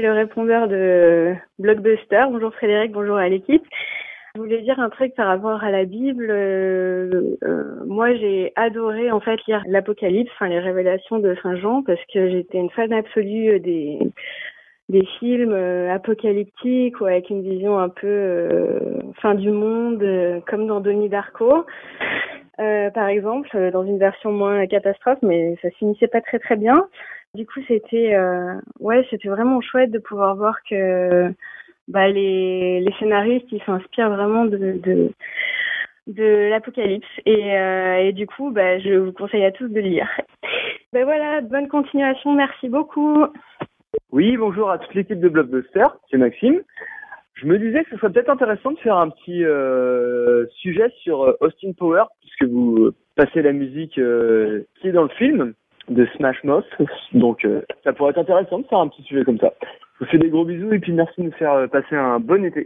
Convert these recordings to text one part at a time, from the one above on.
le répondeur de Blockbuster. Bonjour Frédéric, bonjour à l'équipe. Je voulais dire un truc par rapport à la Bible. Moi, j'ai adoré en fait lire l'Apocalypse, les révélations de Saint Jean, parce que j'étais une fan absolue des films apocalyptiques ou avec une vision un peu fin du monde, comme dans Donnie Darko. Par exemple, dans une version moins catastrophe, mais ça se finissait pas très très bien. Du coup, c'était vraiment chouette de pouvoir voir que les scénaristes, ils s'inspirent vraiment de l'Apocalypse et du coup, je vous conseille à tous de le lire. Voilà, bonne continuation, merci beaucoup. Oui, bonjour à toute l'équipe de Blockbuster, c'est Maxime. Je me disais que ce serait peut-être intéressant de faire un petit sujet sur Austin Powers, puisque vous passez la musique qui est dans le film de Smash Mouth. Donc ça pourrait être intéressant de faire un petit sujet comme ça. Je vous fais des gros bisous et puis merci de nous faire passer un bon été.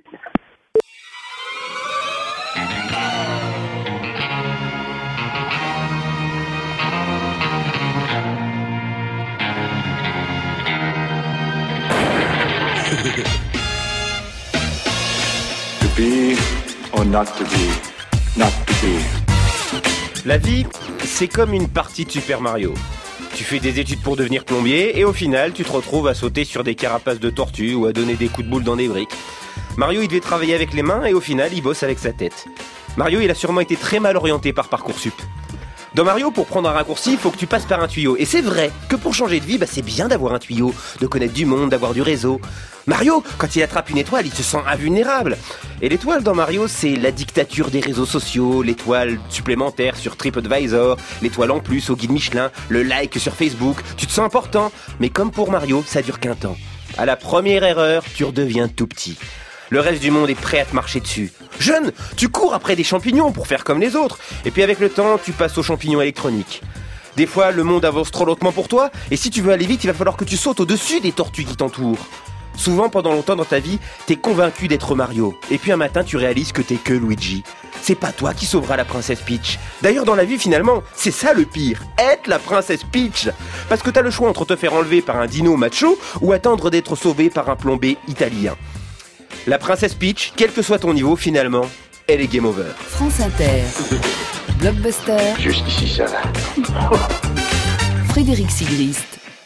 To be or not to be, not to be. La vie, c'est comme une partie de Super Mario. Tu fais des études pour devenir plombier et au final, tu te retrouves à sauter sur des carapaces de tortues ou à donner des coups de boule dans des briques. Mario, il devait travailler avec les mains et au final, il bosse avec sa tête. Mario, il a sûrement été très mal orienté par Parcoursup. Dans Mario, pour prendre un raccourci, il faut que tu passes par un tuyau. Et c'est vrai que pour changer de vie, c'est bien d'avoir un tuyau, de connaître du monde, d'avoir du réseau. Mario, quand il attrape une étoile, il se sent invulnérable. Et l'étoile dans Mario, c'est la dictature des réseaux sociaux, l'étoile supplémentaire sur TripAdvisor, l'étoile en plus au guide Michelin, le like sur Facebook. Tu te sens important, mais comme pour Mario, ça dure qu'un temps. À la première erreur, tu redeviens tout petit. Le reste du monde est prêt à te marcher dessus. Jeune, tu cours après des champignons pour faire comme les autres. Et puis avec le temps, tu passes aux champignons électroniques. Des fois, le monde avance trop lentement pour toi. Et si tu veux aller vite, il va falloir que tu sautes au-dessus des tortues qui t'entourent. Souvent, pendant longtemps dans ta vie, t'es convaincu d'être Mario. Et puis un matin, tu réalises que t'es que Luigi. C'est pas toi qui sauveras la princesse Peach. D'ailleurs, dans la vie, finalement, c'est ça le pire. Être la princesse Peach. Parce que t'as le choix entre te faire enlever par un dino macho ou attendre d'être sauvé par un plombier italien. La princesse Peach, quel que soit ton niveau, finalement, elle est game over. France Inter. Blockbuster. Jusqu'ici, ça va. Frédéric Sigrist.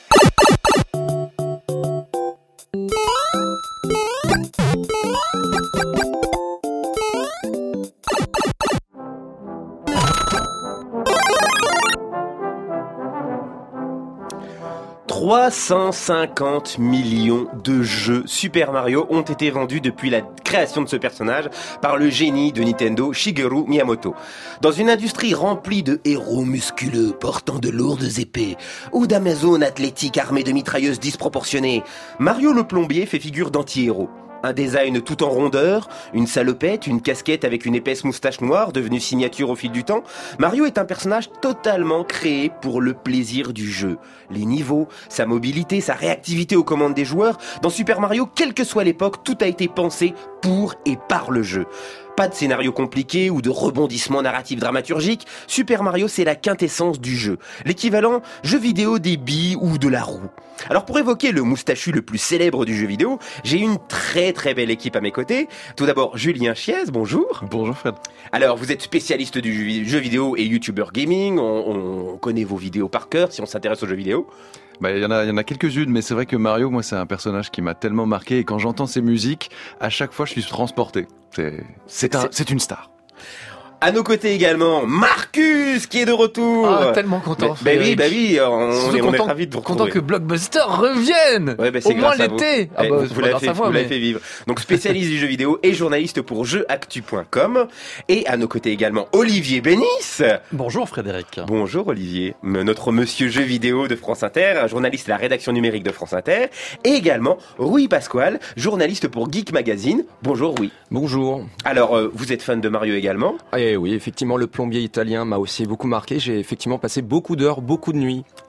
« 350 millions de jeux Super Mario ont été vendus depuis la création de ce personnage par le génie de Nintendo, Shigeru Miyamoto. Dans une industrie remplie de héros musculeux portant de lourdes épées ou d'Amazones athlétiques armés de mitrailleuses disproportionnées, Mario le plombier fait figure d'anti-héros. Un design tout en rondeur, une salopette, une casquette avec une épaisse moustache noire devenue signature au fil du temps, Mario est un personnage totalement créé pour le plaisir du jeu. Les niveaux, sa mobilité, sa réactivité aux commandes des joueurs, dans Super Mario, quelle que soit l'époque, tout a été pensé pour et par le jeu. Pas de scénario compliqué ou de rebondissement narratif dramaturgique, Super Mario c'est la quintessence du jeu, l'équivalent jeu vidéo des billes ou de la roue. Alors pour évoquer le moustachu le plus célèbre du jeu vidéo, j'ai une très très belle équipe à mes côtés. Tout d'abord Julien Chiez, bonjour. Bonjour Fred. Alors vous êtes spécialiste du jeu vidéo et youtubeur gaming, on connaît vos vidéos par cœur si on s'intéresse aux jeux vidéo. Il y en a quelques-unes, mais c'est vrai que Mario, moi, c'est un personnage qui m'a tellement marqué. Et quand j'entends ses musiques, à chaque fois, je suis transporté. C'est une star. À nos côtés également, Marcus qui est de retour. Ah, tellement content. Bah oui, on est ravis de vous retrouver. Content que Blockbuster revienne. Ouais, c'est au moins l'été. Vous l'avez fait vivre. Donc spécialiste du jeu vidéo et journaliste pour jeuactu.com. Et à nos côtés également, Olivier Bénis. Bonjour Frédéric. Bonjour Olivier, notre monsieur jeu vidéo de France Inter, journaliste à la rédaction numérique de France Inter. Et également Rui Pasquale, journaliste pour Geek Magazine. Bonjour Rui. Bonjour. Alors, vous êtes fan de Mario également ? Oui, effectivement, le plombier italien m'a aussi beaucoup marqué. J'ai effectivement passé beaucoup d'heures, beaucoup de nuits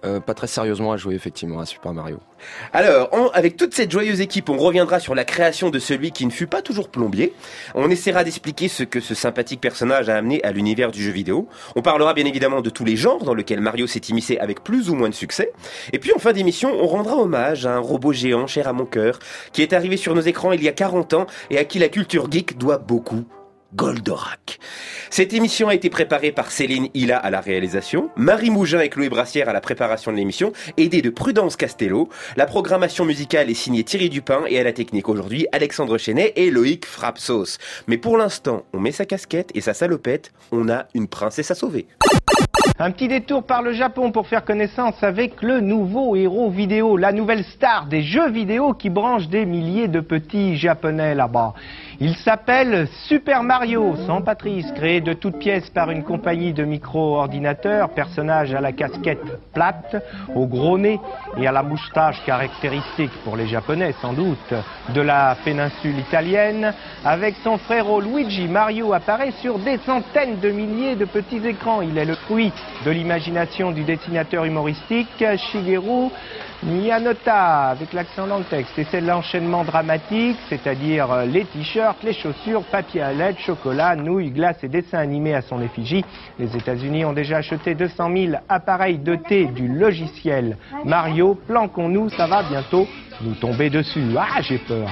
Pas très sérieusement à jouer effectivement à Super Mario. Alors, avec toute cette joyeuse équipe, on reviendra sur la création de celui qui ne fut pas toujours plombier. On essaiera d'expliquer ce que ce sympathique personnage a amené à l'univers du jeu vidéo. On parlera bien évidemment de tous les genres dans lesquels Mario s'est immiscé avec plus ou moins de succès. Et puis en fin d'émission, on rendra hommage à un robot géant cher à mon cœur, qui est arrivé sur nos écrans il y a 40 ans et à qui la culture geek doit beaucoup. Goldorak. Cette émission a été préparée par Céline Hilla à la réalisation, Marie Mougin et Chloé Brassière à la préparation de l'émission, aidée de Prudence Castello. La programmation musicale est signée Thierry Dupin et à la technique aujourd'hui Alexandre Chenet et Loïc Frapsos. Mais pour l'instant, on met sa casquette et sa salopette, on a une princesse à sauver. Un petit détour par le Japon pour faire connaissance avec le nouveau héros vidéo, la nouvelle star des jeux vidéo qui branche des milliers de petits japonais là-bas. Il s'appelle Super Mario, sans Patrice, créé de toutes pièces par une compagnie de micro-ordinateurs, personnage à la casquette plate, au gros nez et à la moustache caractéristique pour les Japonais sans doute, de la péninsule italienne. Avec son frérot Luigi, Mario apparaît sur des centaines de milliers de petits écrans. Il est le fruit de l'imagination du dessinateur humoristique Shigeru Miyanota, avec l'accent dans le texte. Et c'est l'enchaînement dramatique, c'est-à-dire les t-shirts, les chaussures, papier à lettres, chocolat, nouilles, glaces et dessins animés à son effigie. Les États-Unis ont déjà acheté 200 000 appareils dotés du logiciel Mario. Planquons-nous, ça va bientôt nous tomber dessus. Ah, j'ai peur.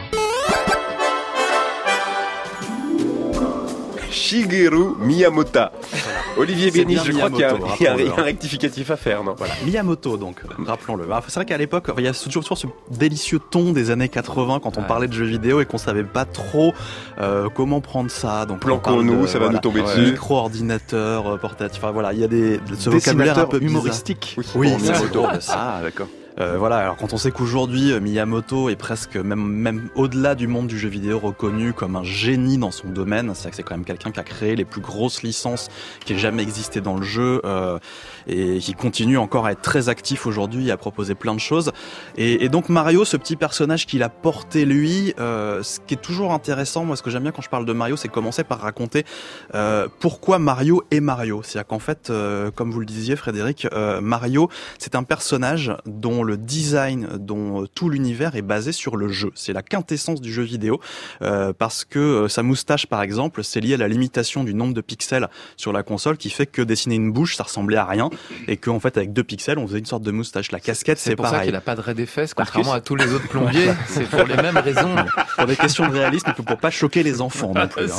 Shigeru Miyamoto. Olivier C'est Béniche, bien je crois qu'il y a Miyamoto, un rectificatif à faire, non? Voilà, Miyamoto donc, rappelons-le. Alors, c'est vrai qu'à l'époque, il y a toujours ce délicieux ton des années 80 quand on parlait de jeux vidéo et qu'on savait pas trop comment prendre ça. Donc planquons-nous, ça va nous tomber dessus. Micro-ordinateur, portatif, enfin voilà, il y a ce vocabulaire un peu humoristique. Oui, Miyamoto. Ah, d'accord. Voilà, alors quand on sait qu'aujourd'hui Miyamoto est presque même au-delà du monde du jeu vidéo reconnu comme un génie dans son domaine, c'est vrai que c'est quand même quelqu'un qui a créé les plus grosses licences qui aient jamais existé dans le jeu et qui continue encore à être très actif aujourd'hui et à proposer plein de choses. Et donc Mario, ce petit personnage qu'il a porté lui, ce qui est toujours intéressant, moi ce que j'aime bien quand je parle de Mario, c'est commencer par raconter pourquoi Mario est Mario. C'est-à-dire qu'en fait, comme vous le disiez Frédéric, Mario c'est un personnage dont le design, dont tout l'univers est basé sur le jeu. C'est la quintessence du jeu vidéo parce que sa moustache par exemple, c'est lié à la limitation du nombre de pixels sur la console qui fait que dessiner une bouche ça ressemblait à rien et qu'en fait avec 2 pixels on faisait une sorte de moustache. La casquette c'est pareil. C'est pour ça qu'il a pas de raie des fesses contrairement à tous les autres plombiers. C'est pour les mêmes raisons. Pour des questions de réalisme et pour pas choquer les enfants non plus.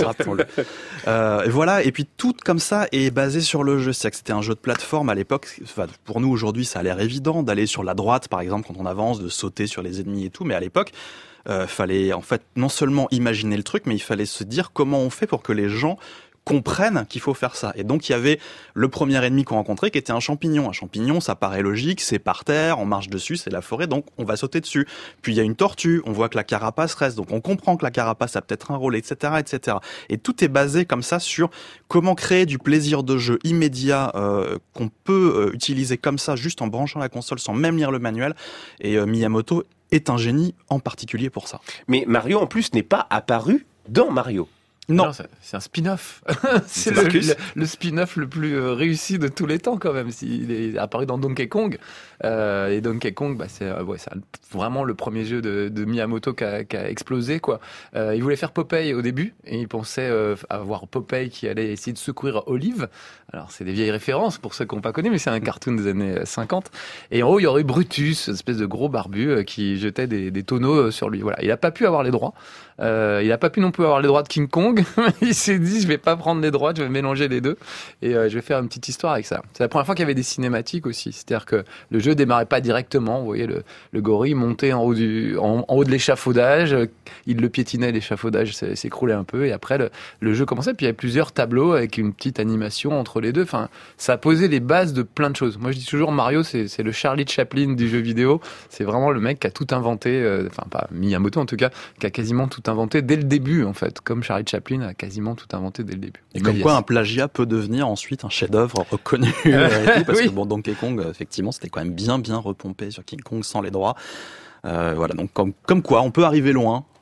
Et voilà, et puis tout comme ça est basé sur le jeu. C'est-à-dire que c'était un jeu de plateforme à l'époque. Enfin, pour nous aujourd'hui ça a l'air évident d'aller sur la droite par exemple quand on avance, de sauter sur les ennemis et tout, mais à l'époque fallait en fait non seulement imaginer le truc, mais il fallait se dire comment on fait pour que les gens comprennent qu'il faut faire ça. Et donc il y avait le premier ennemi qu'on rencontrait qui était un champignon. Un champignon, ça paraît logique, c'est par terre, on marche dessus, c'est la forêt, donc on va sauter dessus. Puis il y a une tortue, on voit que la carapace reste, donc on comprend que la carapace a peut-être un rôle, etc., etc. Et tout est basé comme ça sur comment créer du plaisir de jeu immédiat qu'on peut utiliser comme ça, juste en branchant la console sans même lire le manuel. Et Miyamoto est un génie en particulier pour ça. Mais Mario en plus n'est pas apparu dans Mario. Non, c'est un spin-off. C'est le spin-off le plus réussi de tous les temps quand même. Il est apparu dans Donkey Kong. Et Donkey Kong, c'est vraiment le premier jeu de Miyamoto qui a explosé, quoi. Il voulait faire Popeye au début et il pensait avoir Popeye qui allait essayer de secourir Olive. Alors c'est des vieilles références pour ceux qui n'ont pas connu, mais c'est un cartoon des années 50. Et en haut il y aurait Brutus, une espèce de gros barbu qui jetait des tonneaux sur lui. Voilà, il a pas pu avoir les droits. Il a pas pu non plus avoir les droits de King Kong. Il s'est dit je vais pas prendre les droits, je vais mélanger les deux et je vais faire une petite histoire avec ça. C'est la première fois qu'il y avait des cinématiques aussi. C'est-à-dire que le jeu démarrait pas directement. Vous voyez le gorille montait en haut de l'échafaudage, il le piétinait, l'échafaudage s'écroulait un peu et après le jeu commençait. Puis il y avait plusieurs tableaux avec une petite animation entre les deux. Enfin, ça a posé les bases de plein de choses. Moi je dis toujours Mario c'est le Charlie Chaplin du jeu vidéo. C'est vraiment le mec qui a tout inventé. Enfin pas Miyamoto en tout cas, qui a quasiment tout inventé dès le début en fait, comme Charlie Chaplin a quasiment tout inventé dès le début. Et comme quoi un plagiat peut devenir ensuite un chef-d'œuvre reconnu parce que bon, Donkey Kong effectivement c'était quand même bien repompé sur King Kong sans les droits. Voilà, donc comme quoi on peut arriver loin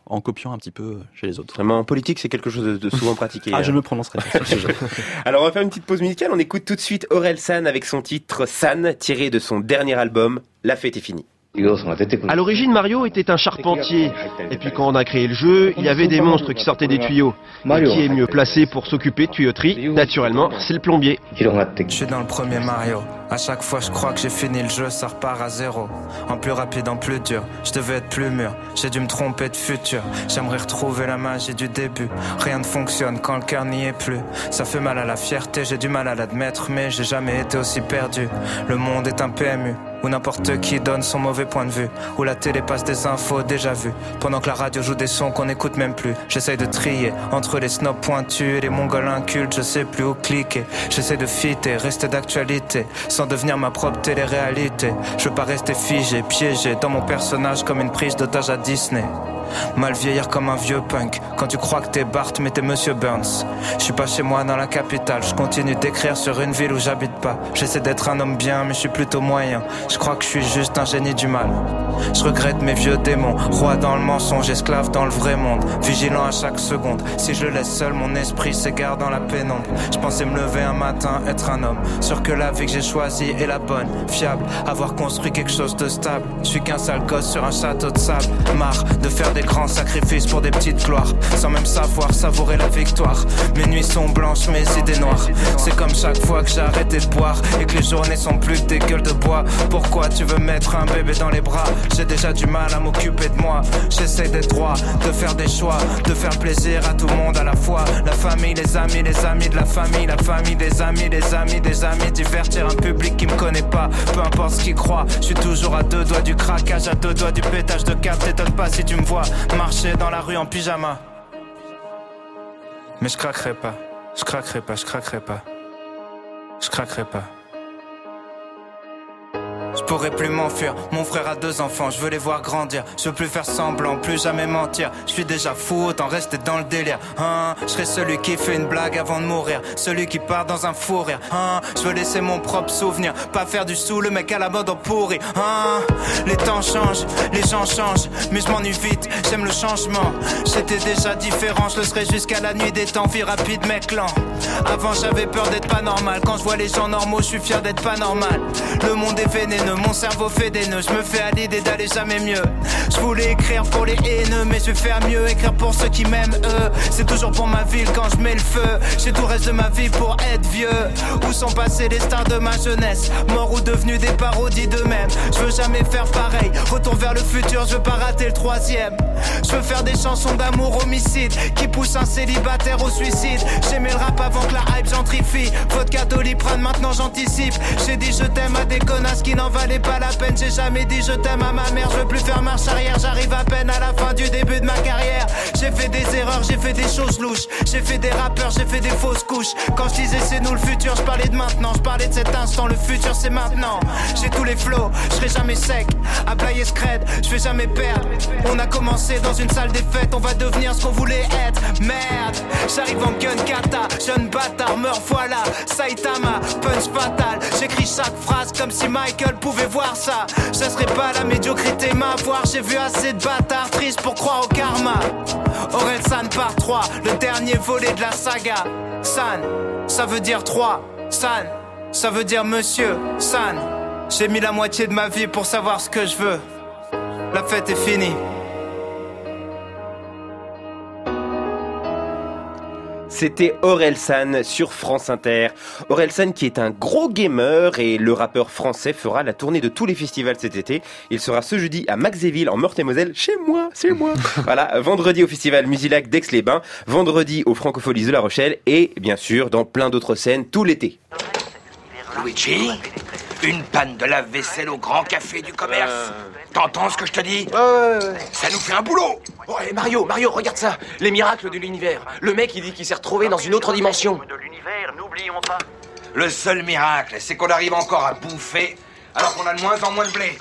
en copiant un petit peu chez les autres. Vraiment, en politique, c'est quelque chose de souvent pratiqué. Je me prononcerai pas sur ce sujet. Alors, on va faire une petite pause musicale. On écoute tout de suite Orelsan avec son titre San, tiré de son dernier album, La fête est finie. À l'origine, Mario était un charpentier. Et puis quand on a créé le jeu, il y avait des monstres qui sortaient des tuyaux. Et qui est mieux placé pour s'occuper de tuyauterie? Naturellement, c'est le plombier. Je suis dans le premier Mario. À chaque fois je crois que j'ai fini le jeu, ça repart à zéro. En plus rapide, en plus dur, je devais être plus mûr. J'ai dû me tromper de futur. J'aimerais retrouver la magie du début. Rien ne fonctionne quand le cœur n'y est plus. Ça fait mal à la fierté, j'ai du mal à l'admettre, mais j'ai jamais été aussi perdu. Le monde est un PMU où n'importe qui donne son mauvais point de vue, où la télé passe des infos déjà vues, pendant que la radio joue des sons qu'on n'écoute même plus. J'essaye de trier entre les snobs pointus et les mongols incultes, je sais plus où cliquer. J'essaie de fitter, rester d'actualité, sans devenir ma propre télé-réalité. Je veux pas rester figé, piégé dans mon personnage comme une prise d'otage à Disney. Mal vieillir comme un vieux punk. Quand tu crois que t'es Bart mais t'es Monsieur Burns. Je suis pas chez moi dans la capitale. Je continue d'écrire sur une ville où j'habite pas. J'essaie d'être un homme bien mais je suis plutôt moyen. Je crois que je suis juste un génie du mal. Je regrette mes vieux démons. Roi dans le mensonge, esclave dans le vrai monde. Vigilant à chaque seconde. Si je laisse seul, mon esprit s'égare dans la pénombre. Je pensais me lever un matin, être un homme. Sûr que la vie que j'ai choisie est la bonne. Fiable, avoir construit quelque chose de stable. Je suis qu'un sale gosse sur un château de sable. Marre de faire des grands sacrifices pour des petites gloires, sans même savoir savourer la victoire. Mes nuits sont blanches, mes idées noires. C'est comme chaque fois que j'ai arrêté de boire et que les journées sont plus que des gueules de bois. Pourquoi tu veux mettre un bébé dans les bras? J'ai déjà du mal à m'occuper de moi. J'essaie d'être droit, de faire des choix, de faire plaisir à tout le monde à la fois. La famille, les amis de la famille, la famille des amis, des amis, des amis. Divertir un public qui me connaît pas, peu importe ce qu'il croit. Je suis toujours à deux doigts du craquage, à deux doigts du pétage de câble. T'étonnes pas si tu me vois marcher dans la rue en pyjama. Mais je craquerai pas, je craquerai pas, je craquerai pas, je craquerai pas. Je pourrais plus m'enfuir, mon frère a 2 enfants, je veux les voir grandir. Je veux plus faire semblant, plus jamais mentir. Je suis déjà fou, autant rester dans le délire. Je serai celui qui fait une blague avant de mourir, celui qui part dans un fou rire. Je veux laisser mon propre souvenir, pas faire du sou le mec à la mode en pourri. Les temps changent, les gens changent, mais je m'ennuie vite, j'aime le changement. J'étais déjà différent, je le serai jusqu'à la nuit des temps. Vie rapide mec lent. Avant j'avais peur d'être pas normal, quand je vois les gens normaux je suis fier d'être pas normal. Le monde est vénéneux, mon cerveau fait des nœuds, je me fais à l'idée d'aller jamais mieux. Je voulais écrire pour les haineux, mais je vais faire mieux, écrire pour ceux qui m'aiment eux. C'est toujours pour ma ville quand je mets le feu. J'ai tout le reste de ma vie pour être vieux. Où sont passés les stars de ma jeunesse, morts ou devenus des parodies d'eux-mêmes. Je veux jamais faire pareil, retour vers le futur, je veux pas rater le 3e. Je veux faire des chansons d'amour homicide qui poussent un célibataire au suicide. J'aimais le rap avant que la hype gentrifie. Vodka Doliprane, maintenant j'anticipe. J'ai dit je t'aime à des connasses qui n'en valait pas la peine. J'ai jamais dit je t'aime à ma mère. Je veux plus faire marche arrière, j'arrive à peine à la fin du début de ma carrière. J'ai fait des erreurs, j'ai fait des choses louches. J'ai fait des rappeurs, j'ai fait des fausses couches. Quand je disais c'est nous le futur, je parlais de maintenant. Je parlais de cet instant, le futur c'est maintenant. J'ai tous les flows, je serai jamais sec. À player scred, je vais jamais perdre. On a commencé dans une salle des fêtes, on va devenir ce qu'on voulait être. Merde, j'arrive en gun kata, jeune bâtard, meurs voilà. Saitama, punch fatal. J'écris chaque phrase comme si Michael pouvait voir ça. Je laisserai pas la médiocrité m'avoir. J'ai vu assez de bâtards tristes pour croire au karma. Orelsan part 3, le dernier volet de la saga. San, ça veut dire 3. San, ça veut dire monsieur. San, j'ai mis la moitié de ma vie pour savoir ce que je veux. La fête est finie. C'était Orelsan sur France Inter. Orelsan qui est un gros gamer et le rappeur français fera la tournée de tous les festivals cet été. Il sera ce jeudi à Maxéville en Meurthe-et-Moselle, chez moi, c'est moi. Voilà, vendredi au festival Musilac d'Aix-les-Bains, vendredi au Francofolies de La Rochelle et bien sûr dans plein d'autres scènes tout l'été. Luigi, une panne de lave-vaisselle au grand café du commerce. T'entends ce que je te dis? Ça nous fait un boulot. Ouais, Mario, regarde ça. Les miracles de l'univers. Le mec, il dit qu'il s'est retrouvé dans une autre dimension. De l'univers, n'oublions pas. Le seul miracle, c'est qu'on arrive encore à bouffer alors qu'on a de moins en moins de blé.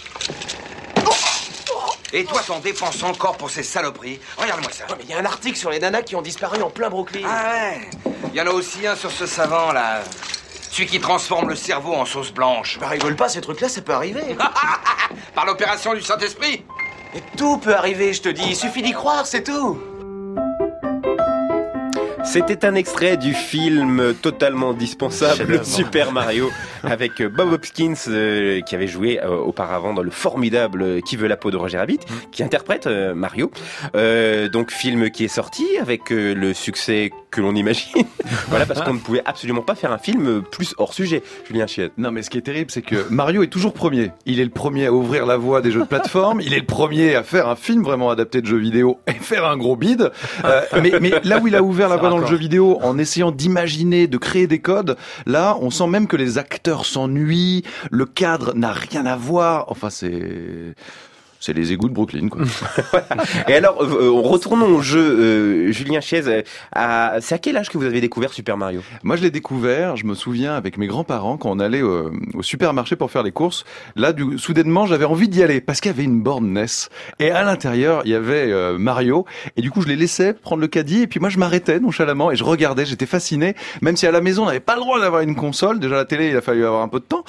Et toi, t'en dépenses encore pour ces saloperies. Regarde-moi ça. Ouais, mais il y a un article sur les nanas qui ont disparu en plein Brooklyn. Ah ouais. Il y en a aussi un sur ce savant, là. Celui qui transforme le cerveau en sauce blanche. Bah rigole pas, ces trucs-là, ça peut arriver. Par l'opération du Saint-Esprit. Et tout peut arriver, je te dis. Il suffit d'y croire, c'est tout. C'était un extrait du film totalement dispensable Super Mario avec Bob Hopkins qui avait joué auparavant dans le formidable Qui veut la peau de Roger Rabbit, qui interprète Mario. Donc film qui est sorti avec le succès que l'on imagine. Voilà, parce qu'on ne pouvait absolument pas faire un film plus hors sujet. Julien Chiez. Non, mais ce qui est terrible, c'est que Mario est toujours premier. Il est le premier à ouvrir la voie des jeux de plateforme. Il est le premier à faire un film vraiment adapté de jeux vidéo et faire un gros bide. Mais là où il a ouvert la voie dans le jeu vidéo en essayant d'imaginer, de créer des codes, là, on sent même que les acteurs s'ennuient, le cadre n'a rien à voir. Enfin, c'est les égouts de Brooklyn, quoi. Et alors, retournons au jeu, Julien Chiez. C'est à quel âge que vous avez découvert Super Mario ? Moi, je l'ai découvert, je me souviens, avec mes grands-parents, quand on allait au supermarché pour faire les courses. Là, soudainement, j'avais envie d'y aller, parce qu'il y avait une borne NES. Et à l'intérieur, il y avait Mario. Et du coup, je les laissais prendre le caddie, et puis moi, je m'arrêtais nonchalamment, et je regardais, j'étais fasciné. Même si à la maison, on n'avait pas le droit d'avoir une console. Déjà, la télé, il a fallu avoir un peu de temps.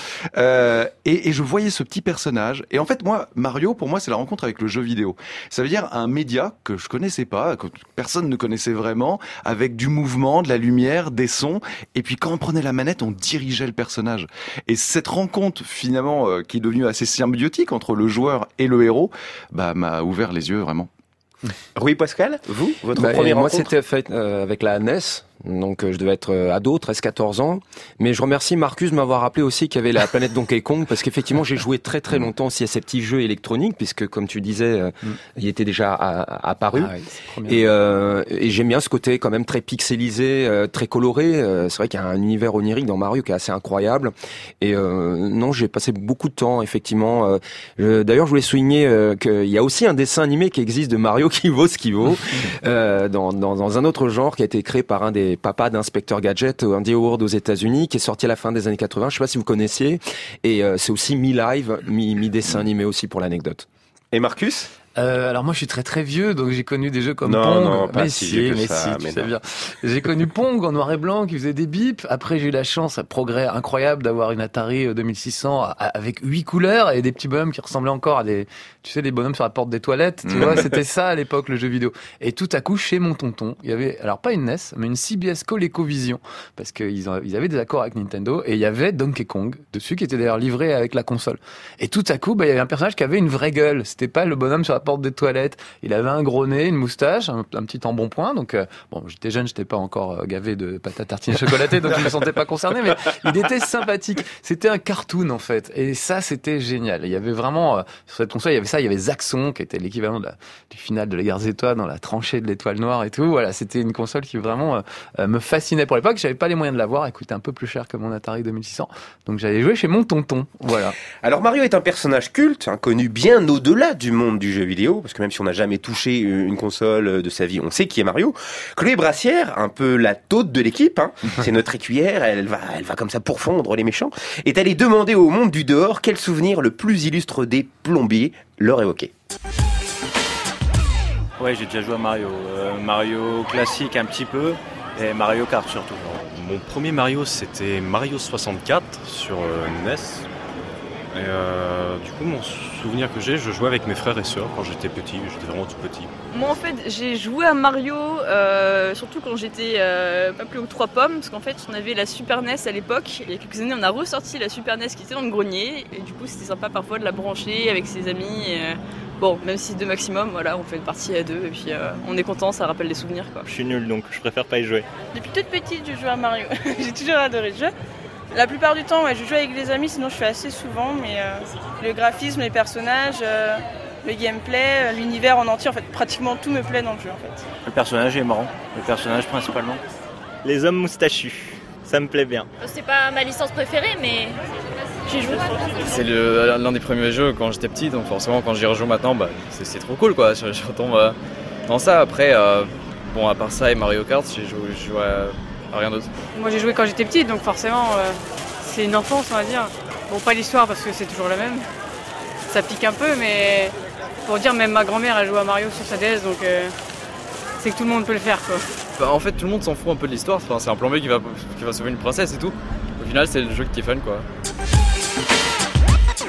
Et je voyais ce petit personnage. Et en fait, moi, Mario, pour moi, c'est la rencontre avec le jeu vidéo. Ça veut dire un média que je connaissais pas, que personne ne connaissait vraiment, avec du mouvement, de la lumière, des sons. Et puis quand on prenait la manette, on dirigeait le personnage. Et cette rencontre, finalement, qui est devenue assez symbiotique entre le joueur et le héros, m'a ouvert les yeux, vraiment. Rui Pascal, vous, votre première moi, rencontre ? c'était fait avec la NES. Donc je devais être ado, 13-14 ans. Mais je remercie Marcus de m'avoir rappelé aussi qu'il y avait la planète Donkey Kong, parce qu'effectivement j'ai joué très très longtemps aussi à ces petits jeux électroniques, puisque comme tu disais, il était déjà apparu. Et j'aime bien ce côté quand même très pixelisé, très coloré. C'est vrai qu'il y a un univers onirique dans Mario qui est assez incroyable. Et non, j'ai passé beaucoup de temps effectivement. D'ailleurs, je voulais souligner qu'il y a aussi un dessin animé qui existe de Mario qui vaut ce qu'il vaut, dans un autre genre qui a été créé par un des papas d'Inspecteur Gadget, Andy Howard aux États-Unis, qui est sorti à la fin des années 80. Je sais pas si vous connaissiez. Et c'est aussi mi-live, mi-dessin animé aussi pour l'anecdote. Et Marcus ? Alors moi je suis très très vieux, donc j'ai connu des jeux comme Pong. Non, pas si vieux que ça, tu sais bien. J'ai connu Pong en noir et blanc qui faisait des bips. Après j'ai eu la chance, un progrès incroyable, d'avoir une Atari 2600 avec 8 couleurs et des petits bonhommes qui ressemblaient encore à des, tu sais, des bonhommes sur la porte des toilettes. Tu vois, c'était ça à l'époque le jeu vidéo. Et tout à coup chez mon tonton, il y avait, alors pas une NES, mais une CBS ColecoVision, parce qu'ils avaient des accords avec Nintendo, et il y avait Donkey Kong dessus qui était d'ailleurs livré avec la console. Et tout à coup, il y avait un personnage qui avait une vraie gueule. C'était pas le bonhomme sur la porte des toilettes. Il avait un gros nez, une moustache, un petit embonpoint. Donc, bon, j'étais jeune, j'étais pas encore gavé de pâte à tartiner chocolatée, donc je me sentais pas concerné, mais il était sympathique. C'était un cartoon, en fait. Et ça, c'était génial. Il y avait vraiment, sur cette console, il y avait ça, il y avait Zaxxon, qui était l'équivalent du final de la guerre des étoiles, dans la tranchée de l'étoile noire et tout. Voilà, c'était une console qui vraiment me fascinait pour l'époque. J'avais pas les moyens de l'avoir. Elle coûtait un peu plus cher que mon Atari 2600. Donc, j'allais jouer chez mon tonton. Voilà. Alors, Mario est un personnage culte, connu bien au-delà du monde du jeu vidéo, parce que même si on n'a jamais touché une console de sa vie, on sait qui est Mario. Chloé Brassière, un peu la taupe de l'équipe, c'est notre écuyère, elle va comme ça pourfondre les méchants, est allée demander au monde du dehors quel souvenir le plus illustre des plombiers leur évoquait. Ouais, j'ai déjà joué à Mario. Mario classique un petit peu, et Mario Kart surtout. Mon premier Mario, c'était Mario 64 sur NES. Et du coup, mon souvenir que j'ai, je jouais avec mes frères et sœurs quand j'étais petit, j'étais vraiment tout petit. Moi, en fait, j'ai joué à Mario, surtout quand j'étais pas plus haut que 3 pommes, parce qu'en fait, on avait la Super NES à l'époque. Il y a quelques années, on a ressorti la Super NES qui était dans le grenier, et du coup, c'était sympa parfois de la brancher avec ses amis. Bon, même si 2 maximum, voilà, on fait une partie à 2, et puis on est content, ça rappelle des souvenirs, quoi. Je suis nul, donc je préfère pas y jouer. Depuis toute petite, je joue à Mario. J'ai toujours adoré le jeu. La plupart du temps, ouais, je joue avec les amis, sinon je fais assez souvent, mais le graphisme, les personnages, le gameplay, l'univers en entier, en fait, pratiquement tout me plaît dans le jeu, en fait. Le personnage est marrant, le personnage principalement. Les hommes moustachus, ça me plaît bien. C'est pas ma licence préférée, mais j'y joue. C'est l'un des premiers jeux quand j'étais petit, donc forcément quand j'y rejoue maintenant, c'est trop cool, quoi. Je retombe dans ça. Après, bon, à part ça et Mario Kart, j'ai joué à rien d'autre. Moi j'ai joué quand j'étais petite, donc forcément c'est une enfance, on va dire. Bon, pas l'histoire parce que c'est toujours la même. Ça pique un peu, mais pour dire, même ma grand-mère a joué à Mario sur sa DS, donc c'est que tout le monde peut le faire, quoi. En fait, tout le monde s'en fout un peu de l'histoire. Enfin, c'est un plombier qui va sauver une princesse et tout. Au final, c'est le jeu qui est fun, quoi.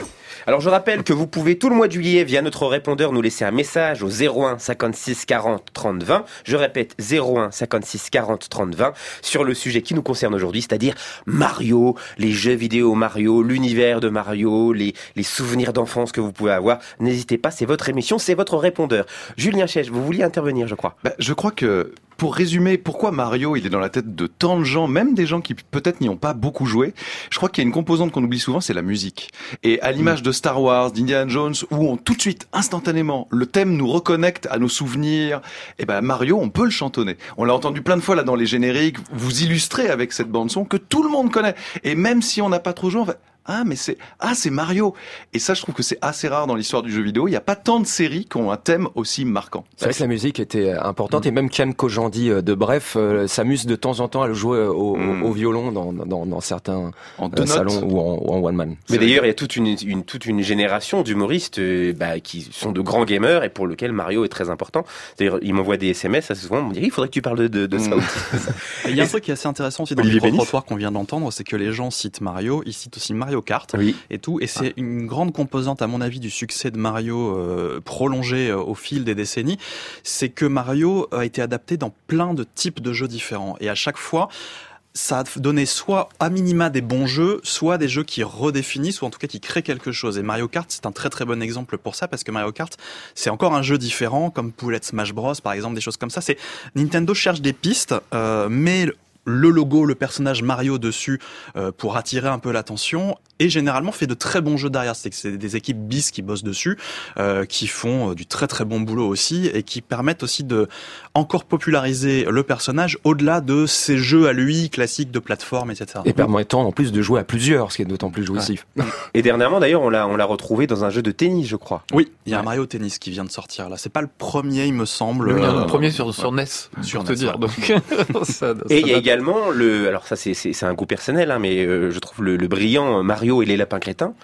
Alors je rappelle que vous pouvez tout le mois de juillet via notre répondeur nous laisser un message au 01 56 40 30 20. Je répète 01 56 40 30 20 sur le sujet qui nous concerne aujourd'hui, c'est-à-dire Mario, les jeux vidéo Mario, l'univers de Mario, les souvenirs d'enfance que vous pouvez avoir. N'hésitez pas, c'est votre émission, c'est votre répondeur. Julien Chèche, vous vouliez intervenir, je crois. Je crois que pour résumer, pourquoi Mario, il est dans la tête de tant de gens, même des gens qui peut-être n'y ont pas beaucoup joué, je crois qu'il y a une composante qu'on oublie souvent, c'est la musique. Et à l'image de Star Wars, d'Indiana Jones, où tout de suite, instantanément, le thème nous reconnecte à nos souvenirs, et Mario, on peut le chantonner. On l'a entendu plein de fois là dans les génériques, vous illustrez avec cette bande-son que tout le monde connaît. Et même si on n'a pas trop joué, on va... c'est Mario. Et ça, je trouve que c'est assez rare dans l'histoire du jeu vidéo. Il n'y a pas tant de séries qui ont un thème aussi marquant. C'est vrai que la musique était importante et même Kian Kojandi de Bref s'amuse de temps en temps à le jouer au violon dans certains salons ou en one man. Mais d'ailleurs, il y a toute une génération d'humoristes qui sont de grands gamers et pour lesquels Mario est très important. D'ailleurs, ils m'envoient des SMS assez souvent. On me dit, il faudrait que tu parles de ça aussi. Il y a un truc qui est assez intéressant aussi dans le micro-trottoir qu'on vient d'entendre, c'est que les gens citent Mario, ils citent aussi Mario Kart et tout, et c'est une grande composante à mon avis du succès de Mario prolongé au fil des décennies, c'est que Mario a été adapté dans plein de types de jeux différents et à chaque fois ça a donné soit à minima des bons jeux, soit des jeux qui redéfinissent ou en tout cas qui créent quelque chose. Et Mario Kart, c'est un très très bon exemple pour ça parce que Mario Kart, c'est encore un jeu différent comme pouvait l'être Smash Bros par exemple, des choses comme ça. C'est Nintendo cherche des pistes, mais le logo, le personnage Mario dessus pour attirer un peu l'attention et généralement fait de très bons jeux derrière. C'est des équipes bis qui bossent dessus, qui font du très très bon boulot aussi et qui permettent aussi de encore populariser le personnage au-delà de ses jeux à lui classiques de plateforme, etc. Et permettant en plus de jouer à plusieurs, ce qui est d'autant plus jouissif. Ouais. Et dernièrement d'ailleurs, on l'a retrouvé dans un jeu de tennis, je crois. Oui, il y a un Mario Tennis qui vient de sortir là. C'est pas le premier, il me semble. Le premier sur NES, sur te dire. Donc et il y a également alors ça c'est un goût personnel, mais je trouve le brillant Mario et les lapins crétins,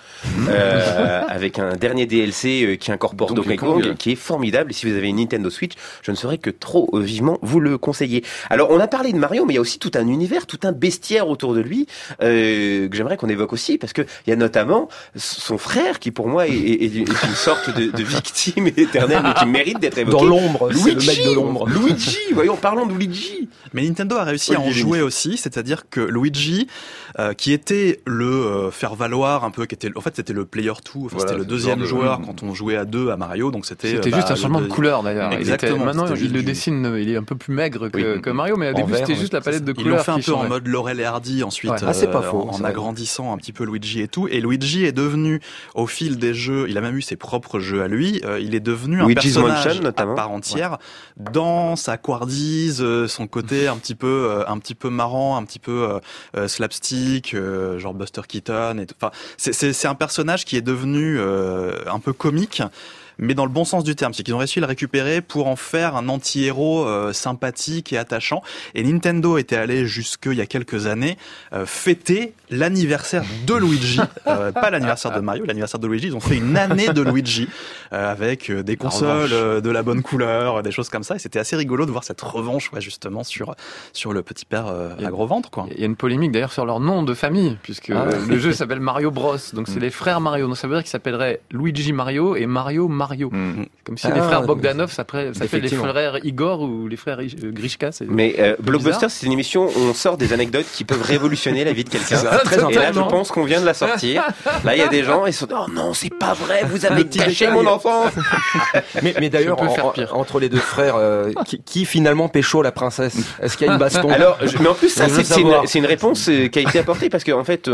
avec un dernier DLC qui incorpore Donkey Kong, qui est formidable. Et si vous avez une Nintendo Switch, je ne saurais que trop vivement vous le conseiller. Alors on a parlé de Mario, mais il y a aussi tout un univers, tout un bestiaire autour de lui que j'aimerais qu'on évoque aussi, parce que il y a notamment son frère qui pour moi est une sorte de victime éternelle, mais qui mérite d'être évoqué. Dans l'ombre, Luigi, c'est le mec de l'ombre. Luigi, voyons, parlons de Luigi. Mais Nintendo a réussi à en jouer aussi, c'est-à-dire que Luigi, qui était le faire valoir un peu, en fait c'était le player 2, c'était le deuxième joueur quand on jouait à deux à Mario, donc c'était juste un changement de couleur d'ailleurs. Exactement. Maintenant il le dessine, il est un peu plus maigre que Mario, mais au début c'était juste la palette de couleurs. Ils l'ont fait un peu en mode Laurel et Hardy ensuite, c'est pas faux, en agrandissant un petit peu Luigi et tout. Et Luigi est devenu au fil des jeux, il a même eu ses propres jeux à lui, il est devenu un personnage à part entière dans sa couardise, son côté un petit peu marrant, un petit peu slapstick, genre Buster Keaton et tout. Enfin, c'est un personnage qui est devenu un peu comique, mais dans le bon sens du terme. C'est qu'ils ont réussi à le récupérer pour en faire un anti-héros sympathique et attachant. Et Nintendo était allé jusque il y a quelques années fêter l'anniversaire de Luigi, pas l'anniversaire de Mario, l'anniversaire de Luigi. Ils ont fait une année de Luigi avec des consoles de la bonne couleur, des choses comme ça. Et c'était assez rigolo de voir cette revanche, justement sur le petit père à gros ventre, quoi. Il y a une polémique d'ailleurs sur leur nom de famille, puisque le jeu s'appelle Mario Bros. Donc c'est les frères Mario. Donc ça veut dire qu'ils s'appelleraient Luigi Mario et Mario. Comme si les frères Bogdanov s'appellent les frères Igor ou les frères Grishka. Mais Blockbuster, c'est une émission où on sort des anecdotes qui peuvent révolutionner la vie de quelqu'un. Et là, je pense qu'on vient de la sortir. Là, il y a des gens, ils sont oh non, c'est pas vrai, vous avez caché mon enfant. mais d'ailleurs, entre les deux frères, qui finalement pécho la princesse? Est-ce qu'il y a une baston? Alors, mais en plus, ça, c'est une réponse qui a été apportée parce qu'en fait,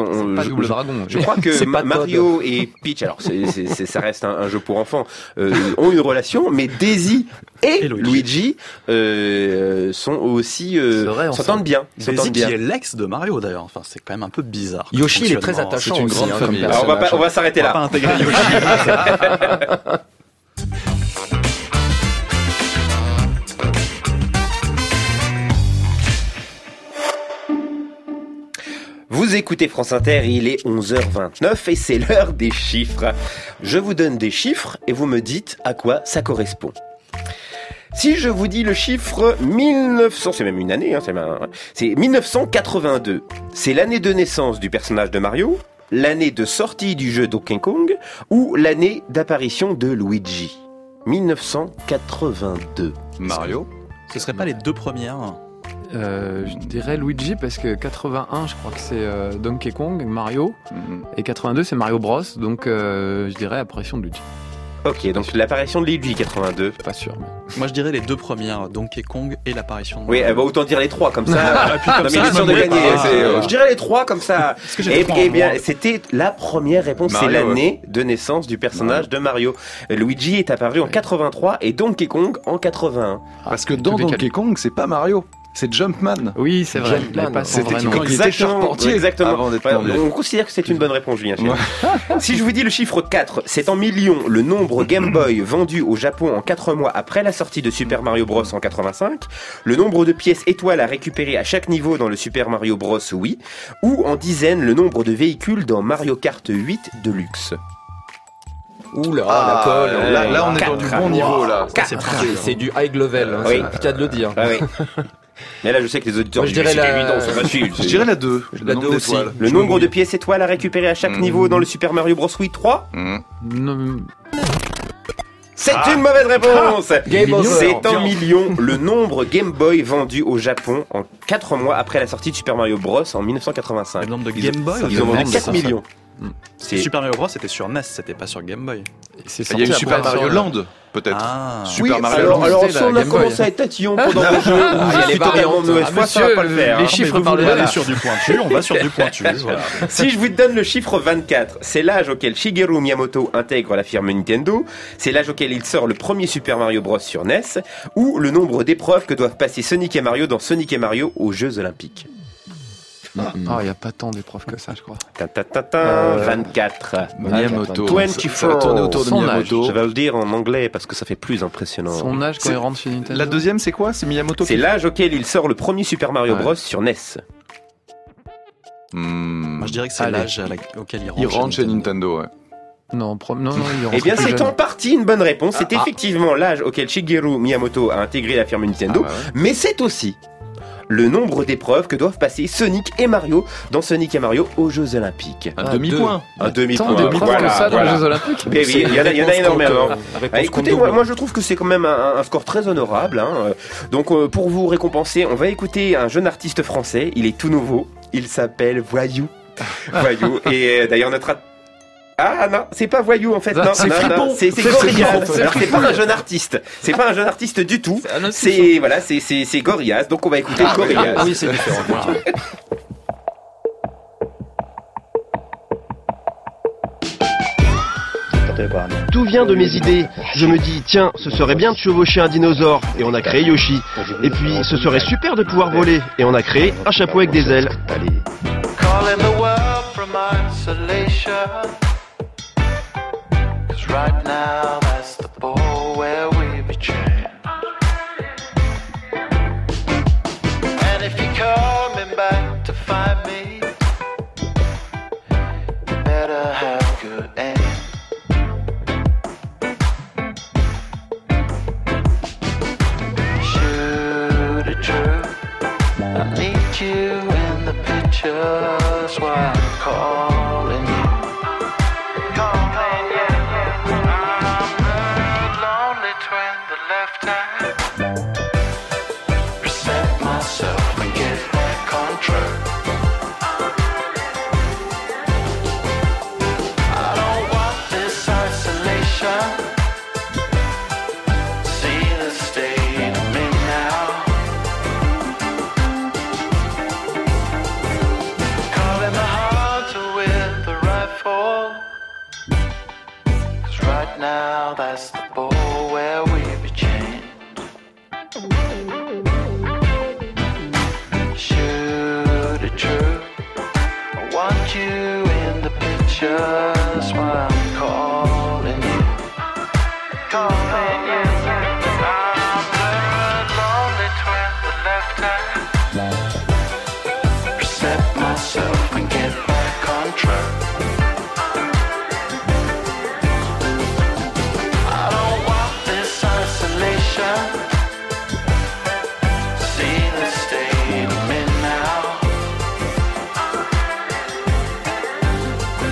je crois que Mario et Peach, alors ça reste un jeu pour enfants, ont une relation, mais Daisy et Luigi sont aussi s'entendent bien. Daisy qui est l'ex de Mario d'ailleurs. Enfin, c'est quand même un peu bizarre. Yoshi, il est très attachant. C'est une grande famille. Alors, on va s'arrêter là. On va pas intégrer Yoshi. Vous écoutez France Inter, il est 11h29 et c'est l'heure des chiffres. Je vous donne des chiffres et vous me dites à quoi ça correspond. Si je vous dis le chiffre 1900, c'est même une année, c'est 1982. C'est l'année de naissance du personnage de Mario, l'année de sortie du jeu Donkey Kong ou l'année d'apparition de Luigi? 1982. Mario? Ce serait pas les deux premières? Je dirais Luigi parce que 81, je crois que c'est Donkey Kong, Mario, et 82 c'est Mario Bros, donc je dirais apparition de Luigi. Ok, donc l'apparition de Luigi 82. Pas sûr. Mais... Moi je dirais les deux premières, Donkey Kong et l'apparition de Oui, Mario. bah, autant dire les trois comme ça. Et puis comme non, ça, mais il est sûr de même gagner. pas. Je dirais les trois comme ça. Est-ce que j'ai les trois en bien, moi c'était la première réponse, Mario, c'est l'année de naissance du personnage de Mario. Luigi est apparu en 83 et Donkey Kong en 81. Parce que dans Donkey Kong, c'est pas Mario. C'est Jumpman. Oui, c'est vrai. C'était quand il était charpentier. Exactement. Avant d'être plombier. On considère que c'est une bonne réponse, Julien. Si je vous dis le chiffre 4, c'est en millions le nombre Game Boy vendu au Japon en 4 mois après la sortie de Super Mario Bros en 85, le nombre de pièces étoiles à récupérer à chaque niveau dans le Super Mario Bros Wii, ou en dizaines le nombre de véhicules dans Mario Kart 8 Deluxe. Oula, la colle. Là, on est dans du bon niveau, là. C'est du high level, hein, Oui. c'est le cas de le dire. Ah oui. Mais là, je sais que les auditeurs Moi, je dirais c'est évident, c'est facile. Je dirais la 2. La 2 aussi. Le nombre de pièces étoiles à récupérer à chaque niveau dans le Super Mario Bros Wii 3. C'est une mauvaise réponse. C'est en millions le nombre Game Boy vendu au Japon en 4 mois après la sortie de Super Mario Bros en 1985. Le nombre de Game Boy, ils ont vendu 4 millions. Super Mario Bros c'était sur NES, c'était pas sur Game Boy. Il y a eu Super Mario Land, peut-être. Super Mario Land. Alors si on a commencé à être tatillon pendant le jeu, il y a les variantes de mauvaise foi, ça va pas le faire. Les chiffres parlent aller sur du pointu, on va sur du pointu. Voilà. Si je vous donne le chiffre 24, c'est l'âge auquel Shigeru Miyamoto intègre la firme Nintendo, c'est l'âge auquel il sort le premier Super Mario Bros sur NES, ou le nombre d'épreuves que doivent passer Sonic et Mario dans Sonic et Mario aux Jeux Olympiques. il n'y a pas tant d'épreuves que ça, je crois. 24. Miyamoto. 24. Ça va tourner autour de Miyamoto. Je vais le dire en anglais parce que ça fait plus impressionnant. Son âge quand il rentre chez Nintendo. La deuxième, c'est quoi? C'est Miyamoto? C'est l'âge auquel il sort le premier Super Mario Bros sur NES. Moi, je dirais que c'est l'âge auquel il rentre chez Nintendo, ouais. Non, il rentre. Eh bien, c'est en partie une bonne réponse. C'est effectivement l'âge auquel Shigeru Miyamoto a intégré la firme Nintendo, mais c'est aussi le nombre d'épreuves que doivent passer Sonic et Mario dans Sonic et Mario aux Jeux Olympiques. Un demi-point. Un demi-point. Voilà, que ça dans les Jeux Olympiques. Mais oui, il y en a énormément. Écoutez, moi je trouve que c'est quand même un score très honorable. Donc pour vous récompenser, on va écouter un jeune artiste français. Il est tout nouveau. Il s'appelle Voyou. Voyou. Et d'ailleurs notre... Ah non, c'est pas Voyou en fait, non, c'est Gorillaz. Alors c'est pas un jeune artiste, c'est pas un jeune artiste du tout. C'est voilà, c'est Gorillaz. Donc on va écouter Gorillaz. Oui, c'est différent. Tout vient de mes idées. Je me dis, tiens, ce serait bien de chevaucher un dinosaure, et on a créé Yoshi. Et puis, ce serait super de pouvoir voler, et on a créé un chapeau avec des ailes. Allez. Calling the world from isolation. 'Cause right now that's the ball where we betray. And if you're coming back to find me, you better have good aim. Shoot it true. I need you in the pictures while I'm calling you. Calling you. I'm the lonely twin, the left hand. Reset myself and get back on track. I don't want this isolation. See the state I'm in now. Calling the hunter with the rifle. 'Cause right now that's the ball where we be chained. Shoot it true. I want you in the pictures while I'm calling you. Calling you. I'm the lonely twin, the left hand. Reset myself and get back on track. I don't want this isolation. See the state I'm in now.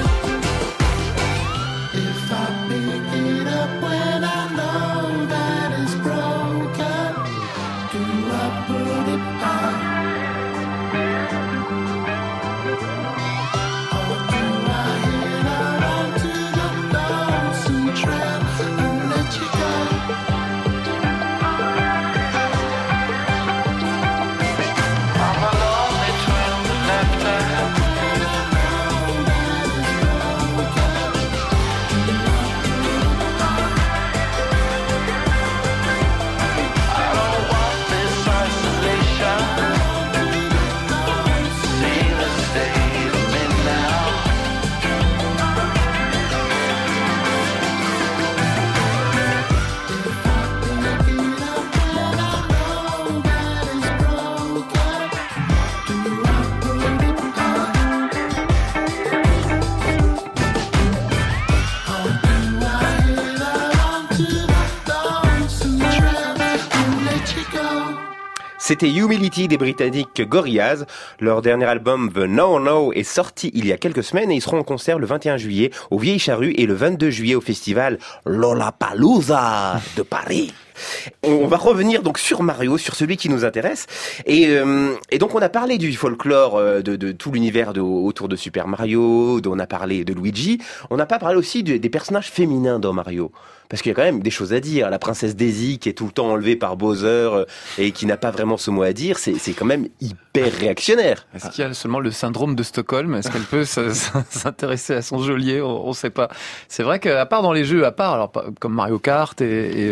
C'était Humility des Britanniques Gorillaz. Leur dernier album The No No est sorti il y a quelques semaines et ils seront en concert le 21 juillet au Vieilles Charrues et le 22 juillet au festival Lollapalooza de Paris. On va revenir donc sur Mario, sur celui qui nous intéresse. Et donc on a parlé du folklore de tout l'univers autour de Super Mario, on a parlé de Luigi. On n'a pas parlé aussi des personnages féminins dans Mario. Parce qu'il y a quand même des choses à dire. La princesse Daisy qui est tout le temps enlevée par Bowser et qui n'a pas vraiment ce mot à dire, c'est quand même hyper réactionnaire. Est-ce qu'il y a seulement le syndrome de Stockholm ? Est-ce qu'elle peut s'intéresser à son geôlier ? On ne sait pas. C'est vrai qu'à part dans les jeux, alors comme Mario Kart et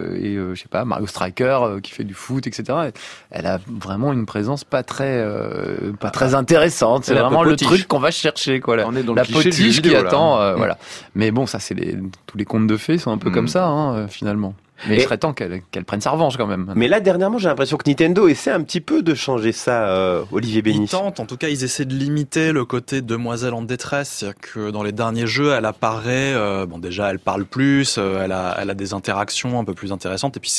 je sais pas, Mario Striker qui fait du foot, etc. Elle a vraiment une présence pas très intéressante. C'est vraiment le truc qu'on va chercher, quoi. On est dans la potiche qui attend, voilà. Mais bon, ça tous les contes de fées sont un peu comme ça, hein, finalement. Mais il serait temps qu'elle prenne sa revanche quand même. Mais là, dernièrement, j'ai l'impression que Nintendo essaie un petit peu de changer ça, Olivier Bénis. Ils tentent, en tout cas, ils essaient de limiter le côté demoiselle en détresse. C'est-à-dire que dans les derniers jeux, elle apparaît, déjà, elle parle plus, elle a des interactions un peu plus intéressantes. Et puis,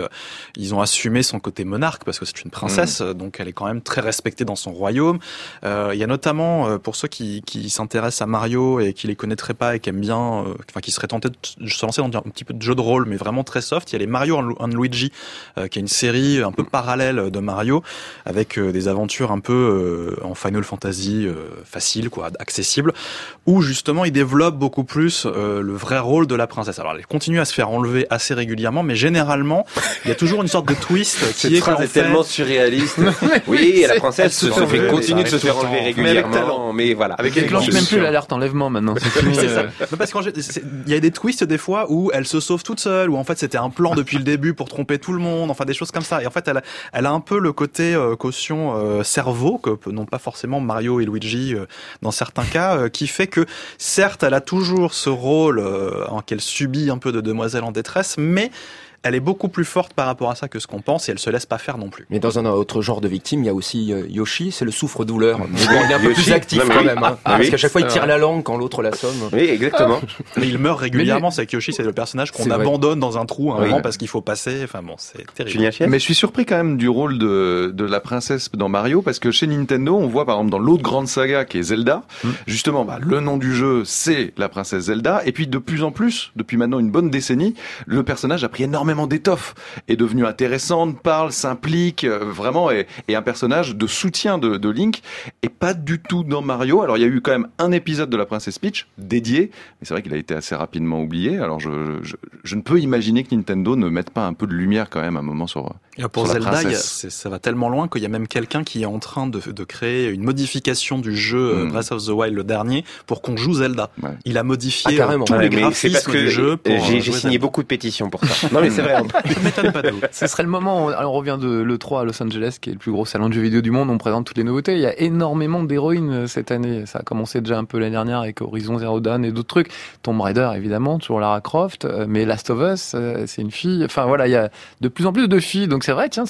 ils ont assumé son côté monarque parce que c'est une princesse, donc elle est quand même très respectée dans son royaume. Il y a notamment, pour ceux qui s'intéressent à Mario et qui les connaîtraient pas et qui aiment bien, qui seraient tentés de se lancer dans un petit peu de jeu de rôle, mais vraiment très soft. Il y a les Mario and Luigi, qui est une série un peu parallèle de Mario, avec des aventures un peu en Final Fantasy facile, quoi, accessible, où justement il développe beaucoup plus le vrai rôle de la princesse. Alors elle continue à se faire enlever assez régulièrement, mais généralement il y a toujours une sorte de twist qui est tellement surréaliste. Oui, la princesse continue de se faire enlever régulièrement, mais voilà. Elle déclenche même plus l'alerte enlèvement maintenant. C'est ça. Parce qu'il y a des twists des fois où elle se sauve toute seule, où en fait c'était un plan depuis le début pour tromper tout le monde, enfin des choses comme ça. Et en fait, elle a un peu le côté caution cerveau que n'ont pas forcément Mario et Luigi dans certains cas, qui fait que certes, elle a toujours ce rôle qu'elle subit un peu de demoiselle en détresse, mais elle est beaucoup plus forte par rapport à ça que ce qu'on pense et elle se laisse pas faire non plus. Mais dans un autre genre de victime, il y a aussi Yoshi, c'est le souffre-douleur. Mais bon, il est un peu plus actif quand même, hein, parce qu'à chaque fois il tire la langue quand l'autre l'assomme. Oui, exactement. Mais il meurt régulièrement, c'est que Yoshi, c'est le personnage qu'on abandonne dans un trou à un moment parce qu'il faut passer, enfin bon, c'est terrible. Mais je suis surpris quand même du rôle de la princesse dans Mario, parce que chez Nintendo, on voit par exemple dans l'autre grande saga qui est Zelda, justement, le nom du jeu, c'est la princesse Zelda, et puis de plus en plus, depuis maintenant une bonne décennie, le personnage a pris énormément d'étoffe, est devenu intéressante, parle, s'implique, vraiment, est un personnage de soutien de Link, et pas du tout dans Mario. Alors il y a eu quand même un épisode de la Princesse Peach dédié, mais c'est vrai qu'il a été assez rapidement oublié. Alors je ne peux imaginer que Nintendo ne mette pas un peu de lumière quand même à un moment sur pour sur Zelda, la princesse. ça va tellement loin qu'il y a même quelqu'un qui est en train de créer une modification du jeu Breath of the Wild, le dernier, pour qu'on joue Zelda. Ouais. Il a modifié tous les graphismes du jeu. J'ai signé beaucoup de pétitions pour ça. Non mais c'est vrai. Ça m'étonne pas de vous. Ce serait le moment, on revient de l'E3 à Los Angeles, qui est le plus gros salon de jeux vidéo du monde, on présente toutes les nouveautés. Il y a énormément d'héroïnes cette année. Ça a commencé déjà un peu l'année dernière avec Horizon Zero Dawn et d'autres trucs. Tomb Raider, évidemment, toujours Lara Croft, mais Last of Us, c'est une fille. Enfin voilà, il y a de plus en plus de filles. Donc c'est vrai, tiens,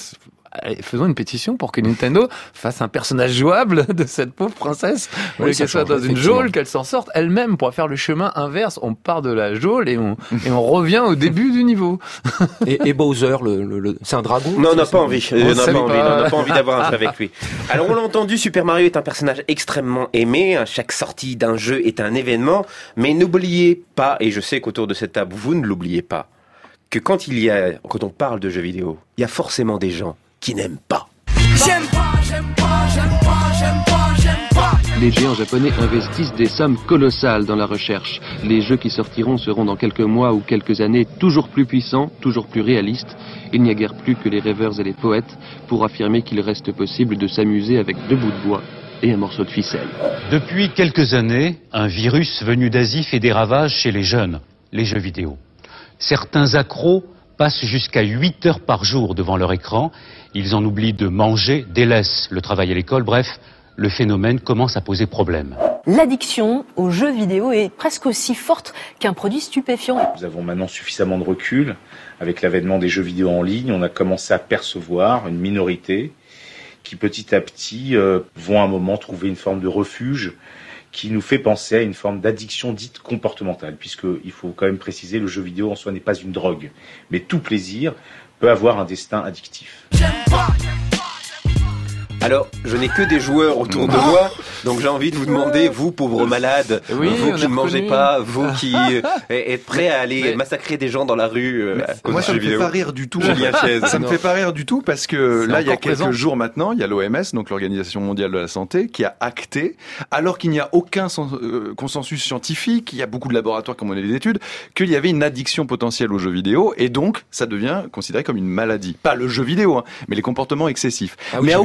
faisons une pétition pour que Nintendo fasse un personnage jouable de cette pauvre princesse. Oui, qu'elle soit dans une geôle, qu'elle s'en sorte elle-même pour faire le chemin inverse. On part de la geôle et on revient au début du niveau. Et Bowser, c'est un dragon? Non, on n'a pas envie. On n'a pas envie d'avoir un jeu avec lui. Alors, on l'a entendu, Super Mario est un personnage extrêmement aimé. Chaque sortie d'un jeu est un événement. Mais n'oubliez pas, et je sais qu'autour de cette table, vous ne l'oubliez pas, que quand on parle de jeux vidéo, il y a forcément des gens qui n'aiment pas. J'aime pas, j'aime pas, j'aime pas, j'aime pas, j'aime pas. Les géants japonais investissent des sommes colossales dans la recherche. Les jeux qui sortiront seront dans quelques mois ou quelques années toujours plus puissants, toujours plus réalistes. Il n'y a guère plus que les rêveurs et les poètes pour affirmer qu'il reste possible de s'amuser avec 2 bouts de bois et un morceau de ficelle. Depuis quelques années, un virus venu d'Asie fait des ravages chez les jeunes, les jeux vidéo. Certains accros passent jusqu'à 8 heures par jour devant leur écran. Ils en oublient de manger, délaissent le travail à l'école. Bref, le phénomène commence à poser problème. L'addiction aux jeux vidéo est presque aussi forte qu'un produit stupéfiant. Nous avons maintenant suffisamment de recul. Avec l'avènement des jeux vidéo en ligne, on a commencé à percevoir une minorité qui petit à petit vont à un moment trouver une forme de refuge qui nous fait penser à une forme d'addiction dite comportementale, puisqu'il faut quand même préciser, le jeu vidéo en soi n'est pas une drogue, mais tout plaisir peut avoir un destin addictif. Alors, je n'ai que des joueurs autour de moi, donc j'ai envie de vous demander, vous pauvres malades, vous qui ne mangez pas, vous qui êtes prêts à aller massacrer des gens dans la rue moi, ça me fait pas rire du tout. Ça me fait pas rire du tout parce que là, il y a quelques jours maintenant, il y a l'OMS, donc l'Organisation mondiale de la santé, qui a acté, alors qu'il n'y a aucun consensus scientifique, il y a beaucoup de laboratoires qui ont mené des études, qu'il y avait une addiction potentielle aux jeux vidéo, et donc ça devient considéré comme une maladie. Pas le jeu vidéo, hein, mais les comportements excessifs. Ah oui, mais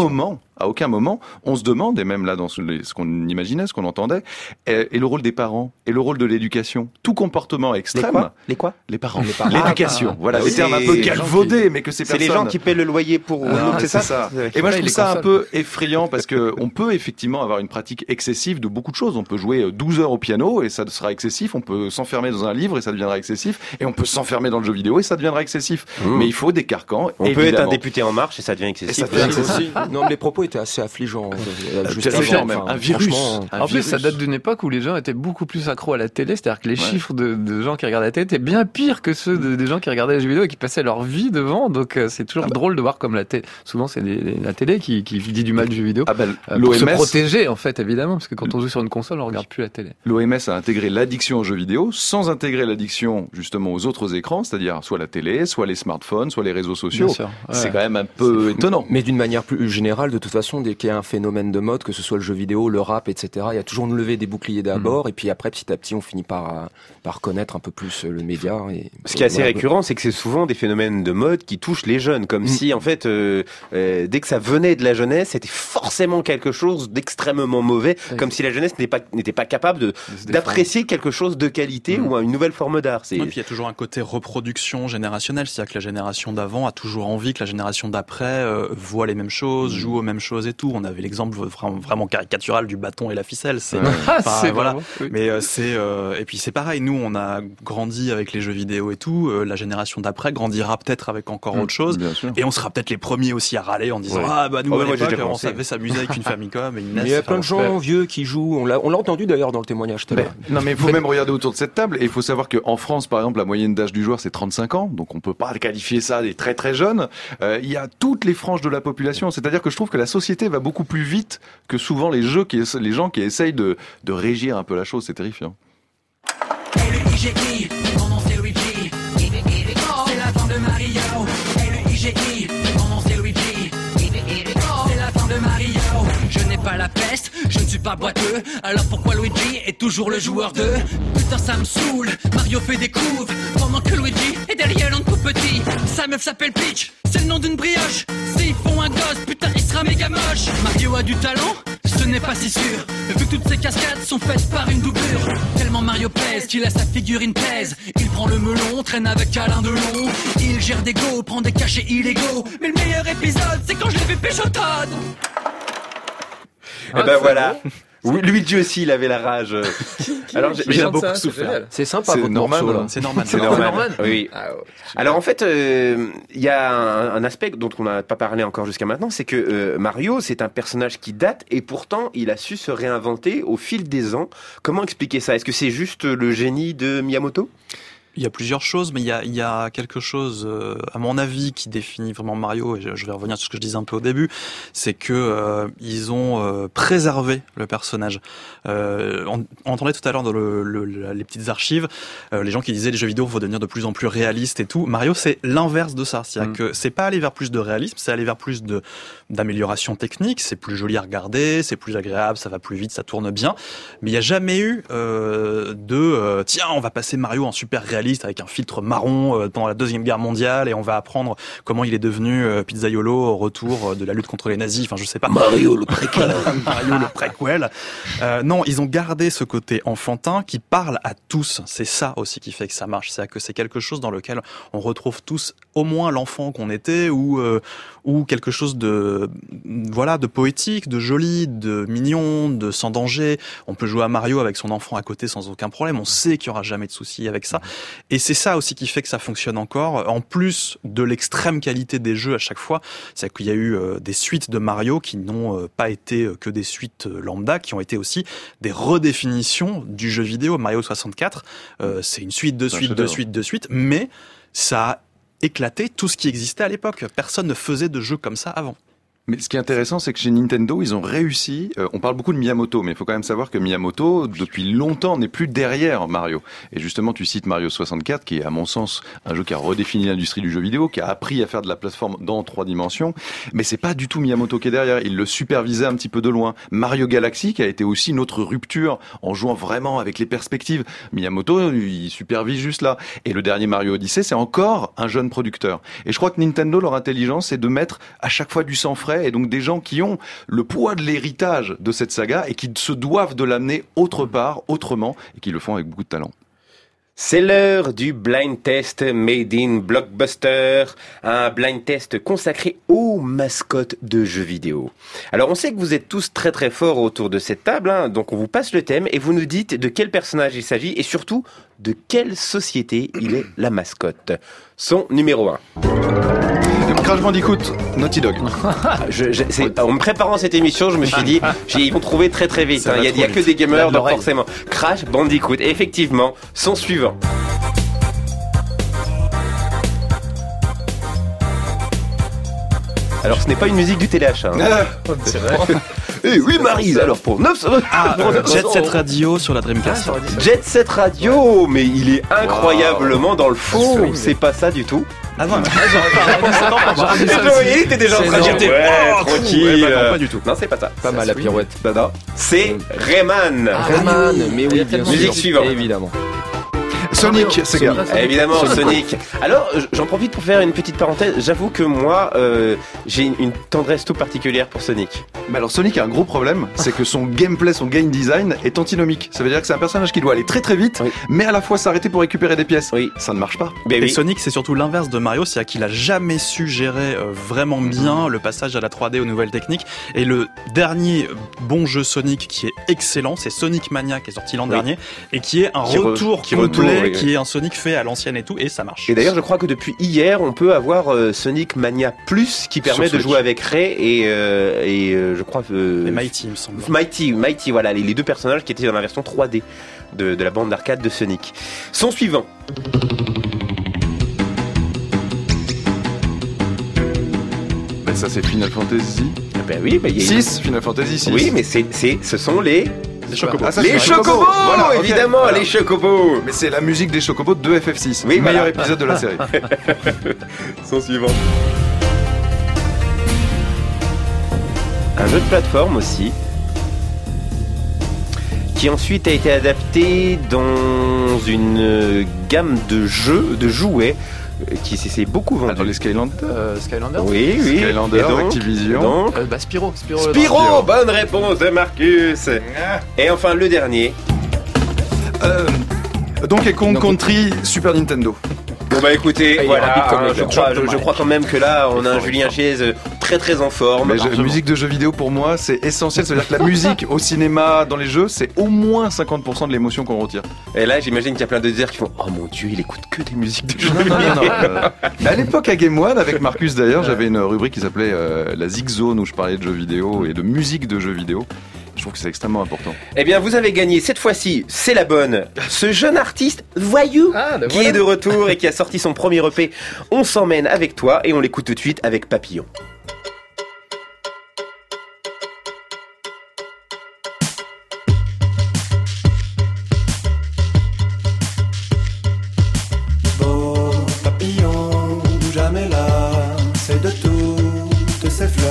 à aucun moment, on se demande, et même là dans ce qu'on imaginait, ce qu'on entendait, et le rôle des parents, et le rôle de l'éducation. Tout comportement extrême. Les quoi? Les parents. L'éducation. Voilà, les termes un peu galvaudés, mais que ces personnes... C'est les gens qui paient le loyer pour... c'est ça. Et moi, je trouve ça un peu effrayant, parce que on peut effectivement avoir une pratique excessive de beaucoup de choses. On peut jouer 12 heures au piano, et ça sera excessif. On peut s'enfermer dans un livre, et ça deviendra excessif. Et on peut s'enfermer dans le jeu vidéo, et ça deviendra excessif. Mais il faut des carcans, on peut être un député En Marche, et ça devient excessif. Non, mais les propos étaient assez affligeants. Un virus. En plus, ça date d'une époque où les gens étaient beaucoup plus accros à la télé, c'est-à-dire que les chiffres de gens qui regardaient la télé étaient bien pires que ceux des gens qui regardaient les jeux vidéo et qui passaient leur vie devant. Donc c'est toujours drôle de voir comme la télé. Souvent, c'est la télé qui dit du mal du jeu vidéo. Pour se protéger, en fait, évidemment, parce que quand on joue sur une console, on regarde plus la télé. L'OMS a intégré l'addiction aux jeux vidéo sans intégrer l'addiction justement aux autres écrans, c'est-à-dire soit la télé, soit les smartphones, soit les réseaux sociaux. C'est quand même un peu étonnant. Mais d'une manière plus générale, de toute façon, dès qu'il y a un phénomène de mode, que ce soit le jeu vidéo, le rap, etc., il y a toujours une levée des boucliers d'abord, et puis après, petit à petit, on finit par connaître un peu plus le média. Et, ce qui est assez récurrent, c'est que c'est souvent des phénomènes de mode qui touchent les jeunes, comme si, en fait, dès que ça venait de la jeunesse, c'était forcément quelque chose d'extrêmement mauvais, comme si la jeunesse n'était pas capable d'apprécier quelque chose de qualité ou une nouvelle forme d'art. Et puis il y a toujours un côté reproduction générationnelle, c'est-à-dire que la génération d'avant a toujours envie que la génération d'après voit les mêmes choses, joue aux mêmes choses et tout. On avait l'exemple vraiment caricatural du bâton et la ficelle. C'est voilà. Oui. Mais et puis c'est pareil. Nous, on a grandi avec les jeux vidéo et tout. La génération d'après grandira peut-être avec encore autre chose. Et on sera peut-être les premiers aussi à râler en disant nous à l'époque, on savait s'amuser avec une Famicom et une NES. Il y a plein de gens vieux qui jouent. On l'a entendu d'ailleurs dans le témoignage tout à l'heure. Non, mais il faut même regarder autour de cette table. Et il faut savoir qu'en France, par exemple, la moyenne d'âge du joueur c'est 35 ans. Donc on peut pas qualifier ça des très très jeunes. Il y a toutes les franges de la population. C'est-à-dire que je trouve que la société va beaucoup plus vite que souvent les gens qui essayent de régir un peu la chose. C'est terrifiant. L-U-I-G-I, mon nom c'est Luigi. C'est la fin de Mario. L-U-I-G-I, mon nom c'est Luigi. C'est la fin de Mario. Je n'ai pas la peste, je ne suis pas boiteux. Alors pourquoi Luigi est toujours le joueur 2? Putain ça me saoule, Mario fait des couves pendant que Luigi est derrière un tout petit. Sa meuf s'appelle Peach, c'est le nom d'une brioche. S'ils font un gosse, putain il sera méga moche. Mario a du talent, ce n'est pas si sûr, vu que toutes ces cascades sont faites par une doublure. Tellement Mario pèse qu'il a sa figurine plaise. Il prend le melon, traîne avec Alain Delon. Il gère des go, prend des cachets illégaux. Mais le meilleur épisode, c'est quand je l'ai vu pécho Todd. Et ben voilà, Oui, Luigi aussi, il avait la rage. Alors, il a beaucoup souffert. C'est sympa, votre morceau, là. C'est normal. C'est normal. Oui. Alors, en fait, il y a un aspect dont on n'a pas parlé encore jusqu'à maintenant, c'est que Mario, c'est un personnage qui date et pourtant, il a su se réinventer au fil des ans. Comment expliquer ça? Est-ce que c'est juste le génie de Miyamoto? Il y a plusieurs choses, mais il y a quelque chose, à mon avis, qui définit vraiment Mario, et je vais revenir sur ce que je disais un peu au début, c'est que ils ont préservé le personnage. On entendait tout à l'heure dans les petites archives, les gens qui disaient les jeux vidéo vont devenir de plus en plus réalistes et tout. Mario, c'est l'inverse de ça. C'est-à-dire que c'est pas aller vers plus de réalisme, c'est aller vers plus d'amélioration technique, c'est plus joli à regarder, c'est plus agréable, ça va plus vite, ça tourne bien. Mais il n'y a jamais eu tiens, on va passer Mario en super réaliste avec un filtre marron pendant la Deuxième Guerre mondiale et on va apprendre comment il est devenu pizzaiolo au retour de la lutte contre les nazis. Enfin, je sais pas. Mario le préquel. Mario le préquel. Non, ils ont gardé ce côté enfantin qui parle à tous. C'est ça aussi qui fait que ça marche. C'est que c'est quelque chose dans lequel on retrouve tous au moins l'enfant qu'on était ou quelque chose de poétique, de joli, de mignon, de sans danger. On peut jouer à Mario avec son enfant à côté sans aucun problème. On sait qu'il y aura jamais de soucis avec ça. Et c'est ça aussi qui fait que ça fonctionne encore. En plus de l'extrême qualité des jeux à chaque fois, c'est qu'il y a eu des suites de Mario qui n'ont pas été que des suites lambda, qui ont été aussi des redéfinitions du jeu vidéo. Mario 64, c'est une suite de suite, mais ça a éclaté tout ce qui existait à l'époque. Personne ne faisait de jeu comme ça avant. Mais ce qui est intéressant, c'est que chez Nintendo, ils ont réussi. On parle beaucoup de Miyamoto, mais il faut quand même savoir que Miyamoto, depuis longtemps, n'est plus derrière Mario. Et justement, tu cites Mario 64, qui est, à mon sens, un jeu qui a redéfini l'industrie du jeu vidéo, qui a appris à faire de la plateforme dans 3 dimensions. Mais c'est pas du tout Miyamoto qui est derrière. Il le supervisait un petit peu de loin. Mario Galaxy, qui a été aussi une autre rupture en jouant vraiment avec les perspectives. Miyamoto, il supervise juste là. Et le dernier Mario Odyssey, c'est encore un jeune producteur. Et je crois que Nintendo, leur intelligence, c'est de mettre à chaque fois du sang frais. Et donc des gens qui ont le poids de l'héritage de cette saga et qui se doivent de l'amener autre part, autrement, et qui le font avec beaucoup de talent. C'est l'heure du blind test made in Blockbuster, un blind test consacré aux mascottes de jeux vidéo. Alors on sait que vous êtes tous très très forts autour de cette table, donc on vous passe le thème et vous nous dites de quel personnage il s'agit et surtout de quelle société il est la mascotte. Son numéro 1. Crash Bandicoot, Naughty Dog. En me préparant cette émission, je me suis dit, ils vont trouver très très vite. Il y a que des gamers, donc forcément. Crash Bandicoot, effectivement, son suivant. Alors ce n'est pas une musique du Téléachat. C'est vrai. Eh oui Maryse, alors pour 9... Jet Set Radio sur la Dreamcast. Jet Set Radio, mais il est incroyablement dans le faux, c'est pas ça du tout. Ah non, il était déjà en train de dire tranquille. Non, pas du tout. Non, c'est pas ça. Pas mal la pirouette. Non, c'est Rayman. Rayman, mais oui, bien sûr. Musique suivante. Évidemment. Sonic, c'est bien. Évidemment, Sonic. Alors, j'en profite pour faire une petite parenthèse. J'avoue que moi, j'ai une tendresse tout particulière pour Sonic. Mais alors, Sonic a un gros problème, c'est que son gameplay, son game design est antinomique. Ça veut dire que c'est un personnage qui doit aller très très vite, mais à la fois s'arrêter pour récupérer des pièces. Oui. Ça ne marche pas. Et Sonic, c'est surtout l'inverse de Mario, c'est-à-dire qu'il a jamais su gérer vraiment bien le passage à la 3D aux nouvelles techniques. Et le dernier bon jeu Sonic qui est excellent, c'est Sonic Mania qui est sorti l'an dernier et qui est un retour complet. Qui est un Sonic fait à l'ancienne et tout, et ça marche. Et d'ailleurs, je crois que depuis hier, on peut avoir Sonic Mania Plus qui permet de jouer avec Ray et je crois... et Mighty, il me semble. Mighty, voilà, les deux personnages qui étaient dans la version 3D de la bande d'arcade de Sonic. Son suivant. Ben ça, c'est Final Fantasy. Ben oui, mais 6, Final Fantasy 6. Oui, mais ce sont les chocobos. Les chocobos, voilà, évidemment, voilà. Les chocobos. Mais c'est la musique des chocobos de FF6. Oui, meilleur épisode de la série. Son suivant. Un jeu de plateforme aussi, qui ensuite a été adapté dans une gamme de jouets qui s'est beaucoup vendu. Attends, les Skylanders. Oui. Skylanders, et donc, Activision. Spyro. Spyro, bonne réponse de Marcus. Et enfin le dernier. Donkey Kong Country Super Nintendo. Bon bah écoutez, voilà, je crois quand même que là on a un Julien Chiez très très en forme. Mais musique de jeux vidéo pour moi c'est essentiel, c'est-à-dire que la musique au cinéma, dans les jeux, c'est au moins 50% de l'émotion qu'on retire. Et là j'imagine qu'il y a plein d'auditeurs qui font oh mon dieu il écoute que des musiques de jeux vidéo. Mais à l'époque à Game One, avec Marcus d'ailleurs, j'avais une rubrique qui s'appelait la Zig Zone où je parlais de jeux vidéo et de musique de jeux vidéo. Je trouve que c'est extrêmement important. Eh bien, vous avez gagné cette fois-ci, c'est la bonne. Ce jeune artiste Voyou qui est de retour et qui a sorti son premier EP. On s'emmène avec toi et on l'écoute tout de suite avec Papillon. Beau papillon, jamais là, c'est de toutes ces fleurs.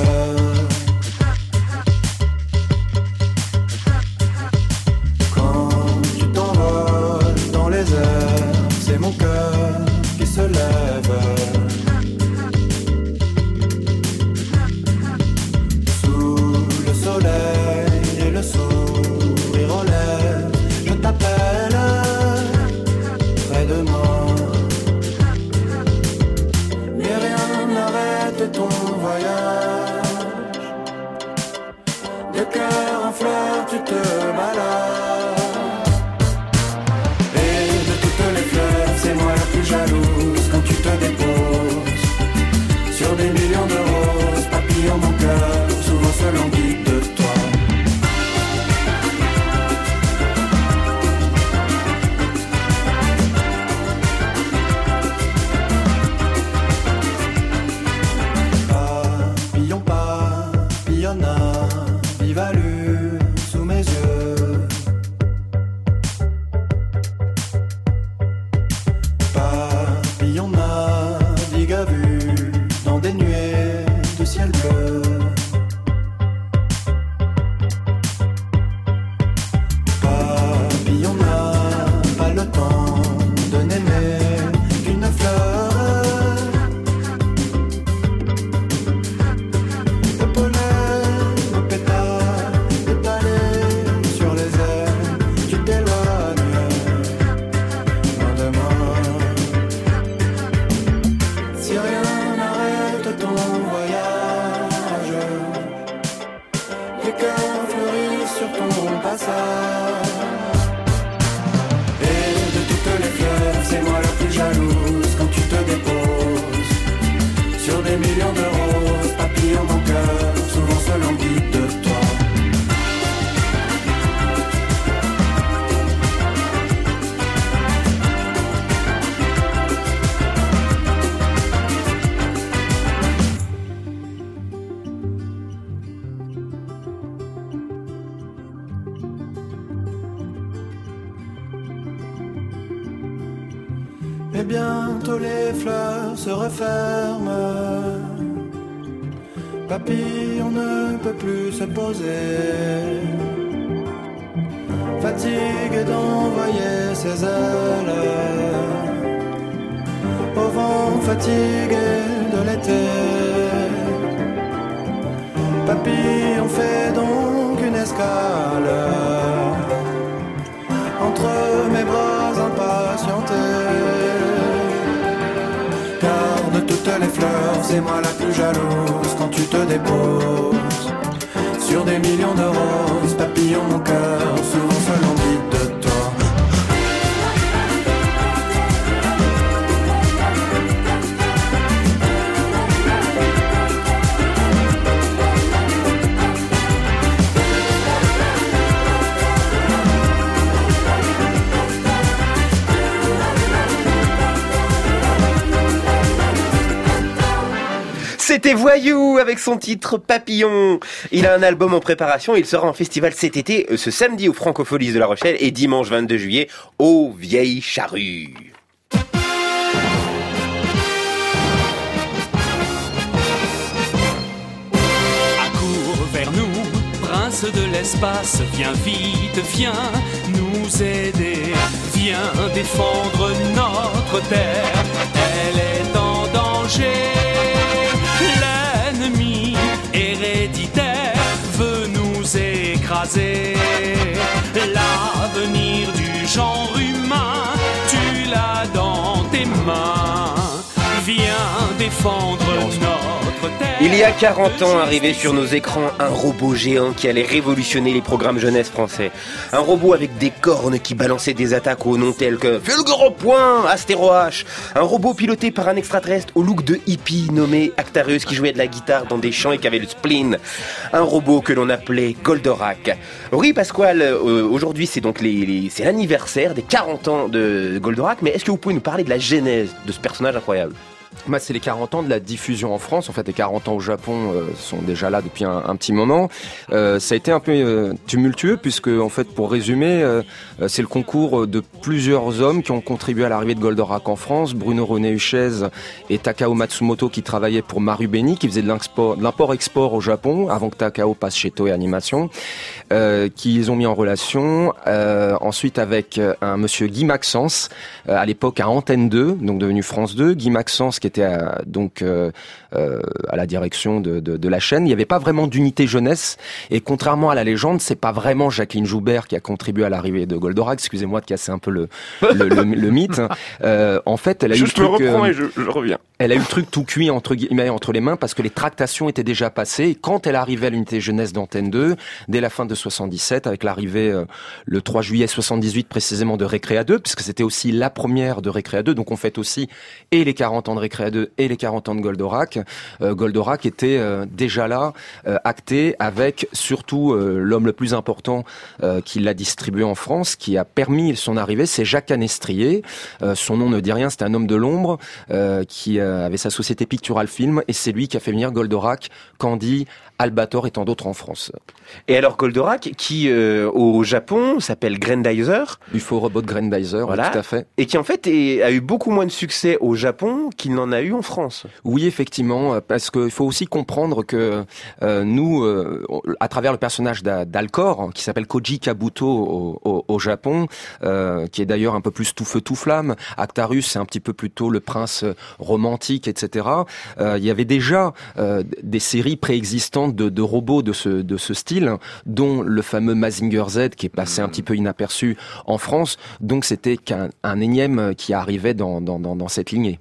Mon cœur qui se lève sous le soleil et le sourire aux lèvres. Je t'appelle près de moi, mais rien n'arrête ton voyage. De cœur en fleurs tu te balades. Jalouse quand tu te déposes sur des millions de roses, papillon mon cœur, souvent se languit de toi. Papillon, papillonnat, vive allure sous mes yeux. Papillon navigue à vue dans des nuées de ciel bleu. Papillon n'a pas le temps de n'aimer qu'une fleur. Le pollen, le pétale étalé sur les ailes, tu t'éloignes loin de moi. Si rien n'arrête ton voyage, les cœurs fleurissent sur ton passage. Et de toutes les fleurs, c'est moi la plus jalouse quand tu te déposes sur des millions de roses, papillon mon cœur, souvent se languit de toi. Et bientôt les fleurs se referment. Papillon ne peut plus se poser, fatigué d'envoyer ses ailes au vent fatigué de l'été. Papillon fait donc une escale entre mes bras impatientés. Car de toutes les fleurs, c'est moi la plus jalouse quand tu te déposes sur des millions de roses, papillon mon cœur, souvent se languit de toi. C'était Voyou avec son titre Papillon. Il a un album en préparation et il sera en festival cet été, ce samedi au Francopholies de La Rochelle et dimanche 22 juillet aux Vieilles Charrues. Accours vers nous, prince de l'espace, viens vite, viens nous aider, viens défendre notre terre, elle est en danger. L'ennemi héréditaire veut nous écraser. L'avenir du genre humain, tu l'as dans tes mains. Viens défendre notre Il y a 40 ans, arrivait sur nos écrans un robot géant qui allait révolutionner les programmes jeunesse français. Un robot avec des cornes qui balançait des attaques au nom tels que Fulgure Point, Astéro H. Un robot piloté par un extraterrestre au look de hippie nommé Actarus qui jouait de la guitare dans des champs et qui avait le spleen. Un robot que l'on appelait Goldorak. Oui, Pasquale, aujourd'hui c'est donc c'est l'anniversaire des 40 ans de Goldorak, mais est-ce que vous pouvez nous parler de la genèse de ce personnage incroyable ? Bah, c'est les 40 ans de la diffusion en France. En fait, les 40 ans au Japon sont déjà là depuis un petit moment. Ça a été un peu tumultueux puisque, en fait, pour résumer, c'est le concours de plusieurs hommes qui ont contribué à l'arrivée de Goldorak en France. Bruno René Huchez et Takao Matsumoto qui travaillaient pour Marubeni, qui faisaient de l'import-export au Japon avant que Takao passe chez Toei Animation, qui les ont mis en relation. Ensuite, avec un monsieur Guy Maxence, à l'époque à Antenne 2, donc devenu France 2, Guy Maxence qui était à la direction de la chaîne. Il n'y avait pas vraiment d'unité jeunesse et contrairement à la légende, c'est pas vraiment Jacqueline Joubert qui a contribué à l'arrivée de Goldorak. Excusez-moi de casser un peu le mythe. En fait, elle a eu le truc. Je me reprends et je reviens. Elle a eu le truc tout cuit entre les mains parce que les tractations étaient déjà passées. Et quand elle arrivait à l'unité jeunesse d'Antenne 2, dès la fin de 77, avec l'arrivée le 3 juillet 78 précisément de Récréa 2, puisque c'était aussi la première de Récréa 2, donc on fête aussi et les 40 ans de Récréa 2 et les 40 ans de Goldorak. Goldorak était déjà là, acté, avec surtout l'homme le plus important qui l'a distribué en France, qui a permis son arrivée, c'est Jacques Anestrier. Son nom ne dit rien, c'était un homme de l'ombre qui avait sa société Pictural Film, et c'est lui qui a fait venir Goldorak, Candy, Albator et tant d'autres en France. Et alors Goldorak, qui au Japon s'appelle Grandizer. UFO Robot Grandizer, voilà. Tout à fait. Et qui en fait a eu beaucoup moins de succès au Japon qu'il n'en a eu en France. Oui, effectivement, parce qu'il faut aussi comprendre que nous, à travers le personnage d'Alcor, qui s'appelle Koji Kabuto au Japon, qui est d'ailleurs un peu plus tout feu tout flamme, Actarus c'est un petit peu plutôt le prince romantique, etc. Il y avait déjà des séries préexistantes de robots de ce style, dont le fameux Mazinger Z qui est passé un petit peu inaperçu en France. Donc c'était qu'un énième qui arrivait dans cette lignée.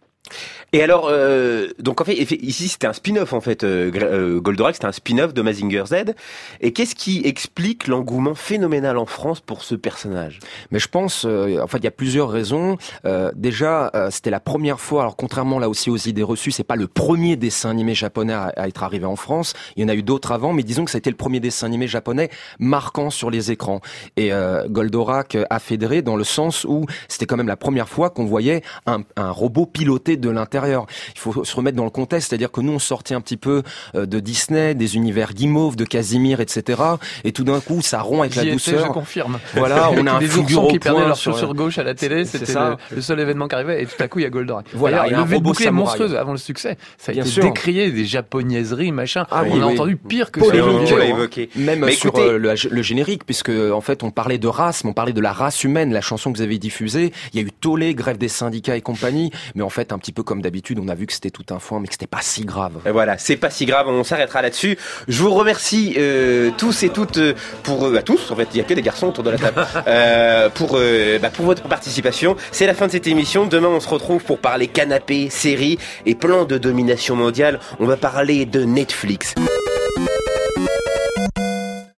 Et alors, donc en fait, ici c'était un spin-off en fait. Goldorak c'était un spin-off de Mazinger Z. Et qu'est-ce qui explique l'engouement phénoménal en France pour ce personnage ? Mais je pense, en fait, il y a plusieurs raisons. Déjà, c'était la première fois. Alors contrairement là aussi aux idées reçues, c'est pas le premier dessin animé japonais à être arrivé en France. Il y en a eu d'autres avant, mais disons que ça a été le premier dessin animé japonais marquant sur les écrans. Et Goldorak a fédéré dans le sens où c'était quand même la première fois qu'on voyait un robot piloté de l'intérieur. Il faut se remettre dans le contexte, c'est-à-dire que nous on sortait un petit peu de Disney, des univers Guimauve, de Casimir, etc. Et tout d'un coup ça rompt avec la douceur. Je confirme. Voilà, on a un Fulgure qui perdait leur chaussure gauche à la télé, c'était le seul événement qui arrivait, et tout à coup il y a Goldorak. Voilà, il y a un levé de robot bouclier samouraï. monstrueuse avant le succès. Ça a été décrié, des japonaiseries, machin. On a entendu pire que ça. Évoqué. Même sur le générique, puisque en fait on parlait de race, mais on parlait de la race humaine. La chanson que vous avez diffusée, il y a eu tollé, grève des syndicats et compagnie, mais en fait un petit peu comme d'habitude, on a vu que c'était tout un foin, mais que c'était pas si grave. Et voilà, c'est pas si grave, on s'arrêtera là-dessus. Je vous remercie tous et toutes pour tous, en fait, il y a que des garçons autour de la table, pour votre participation. C'est la fin de cette émission. Demain, on se retrouve pour parler canapé, séries et plans de domination mondiale. On va parler de Netflix.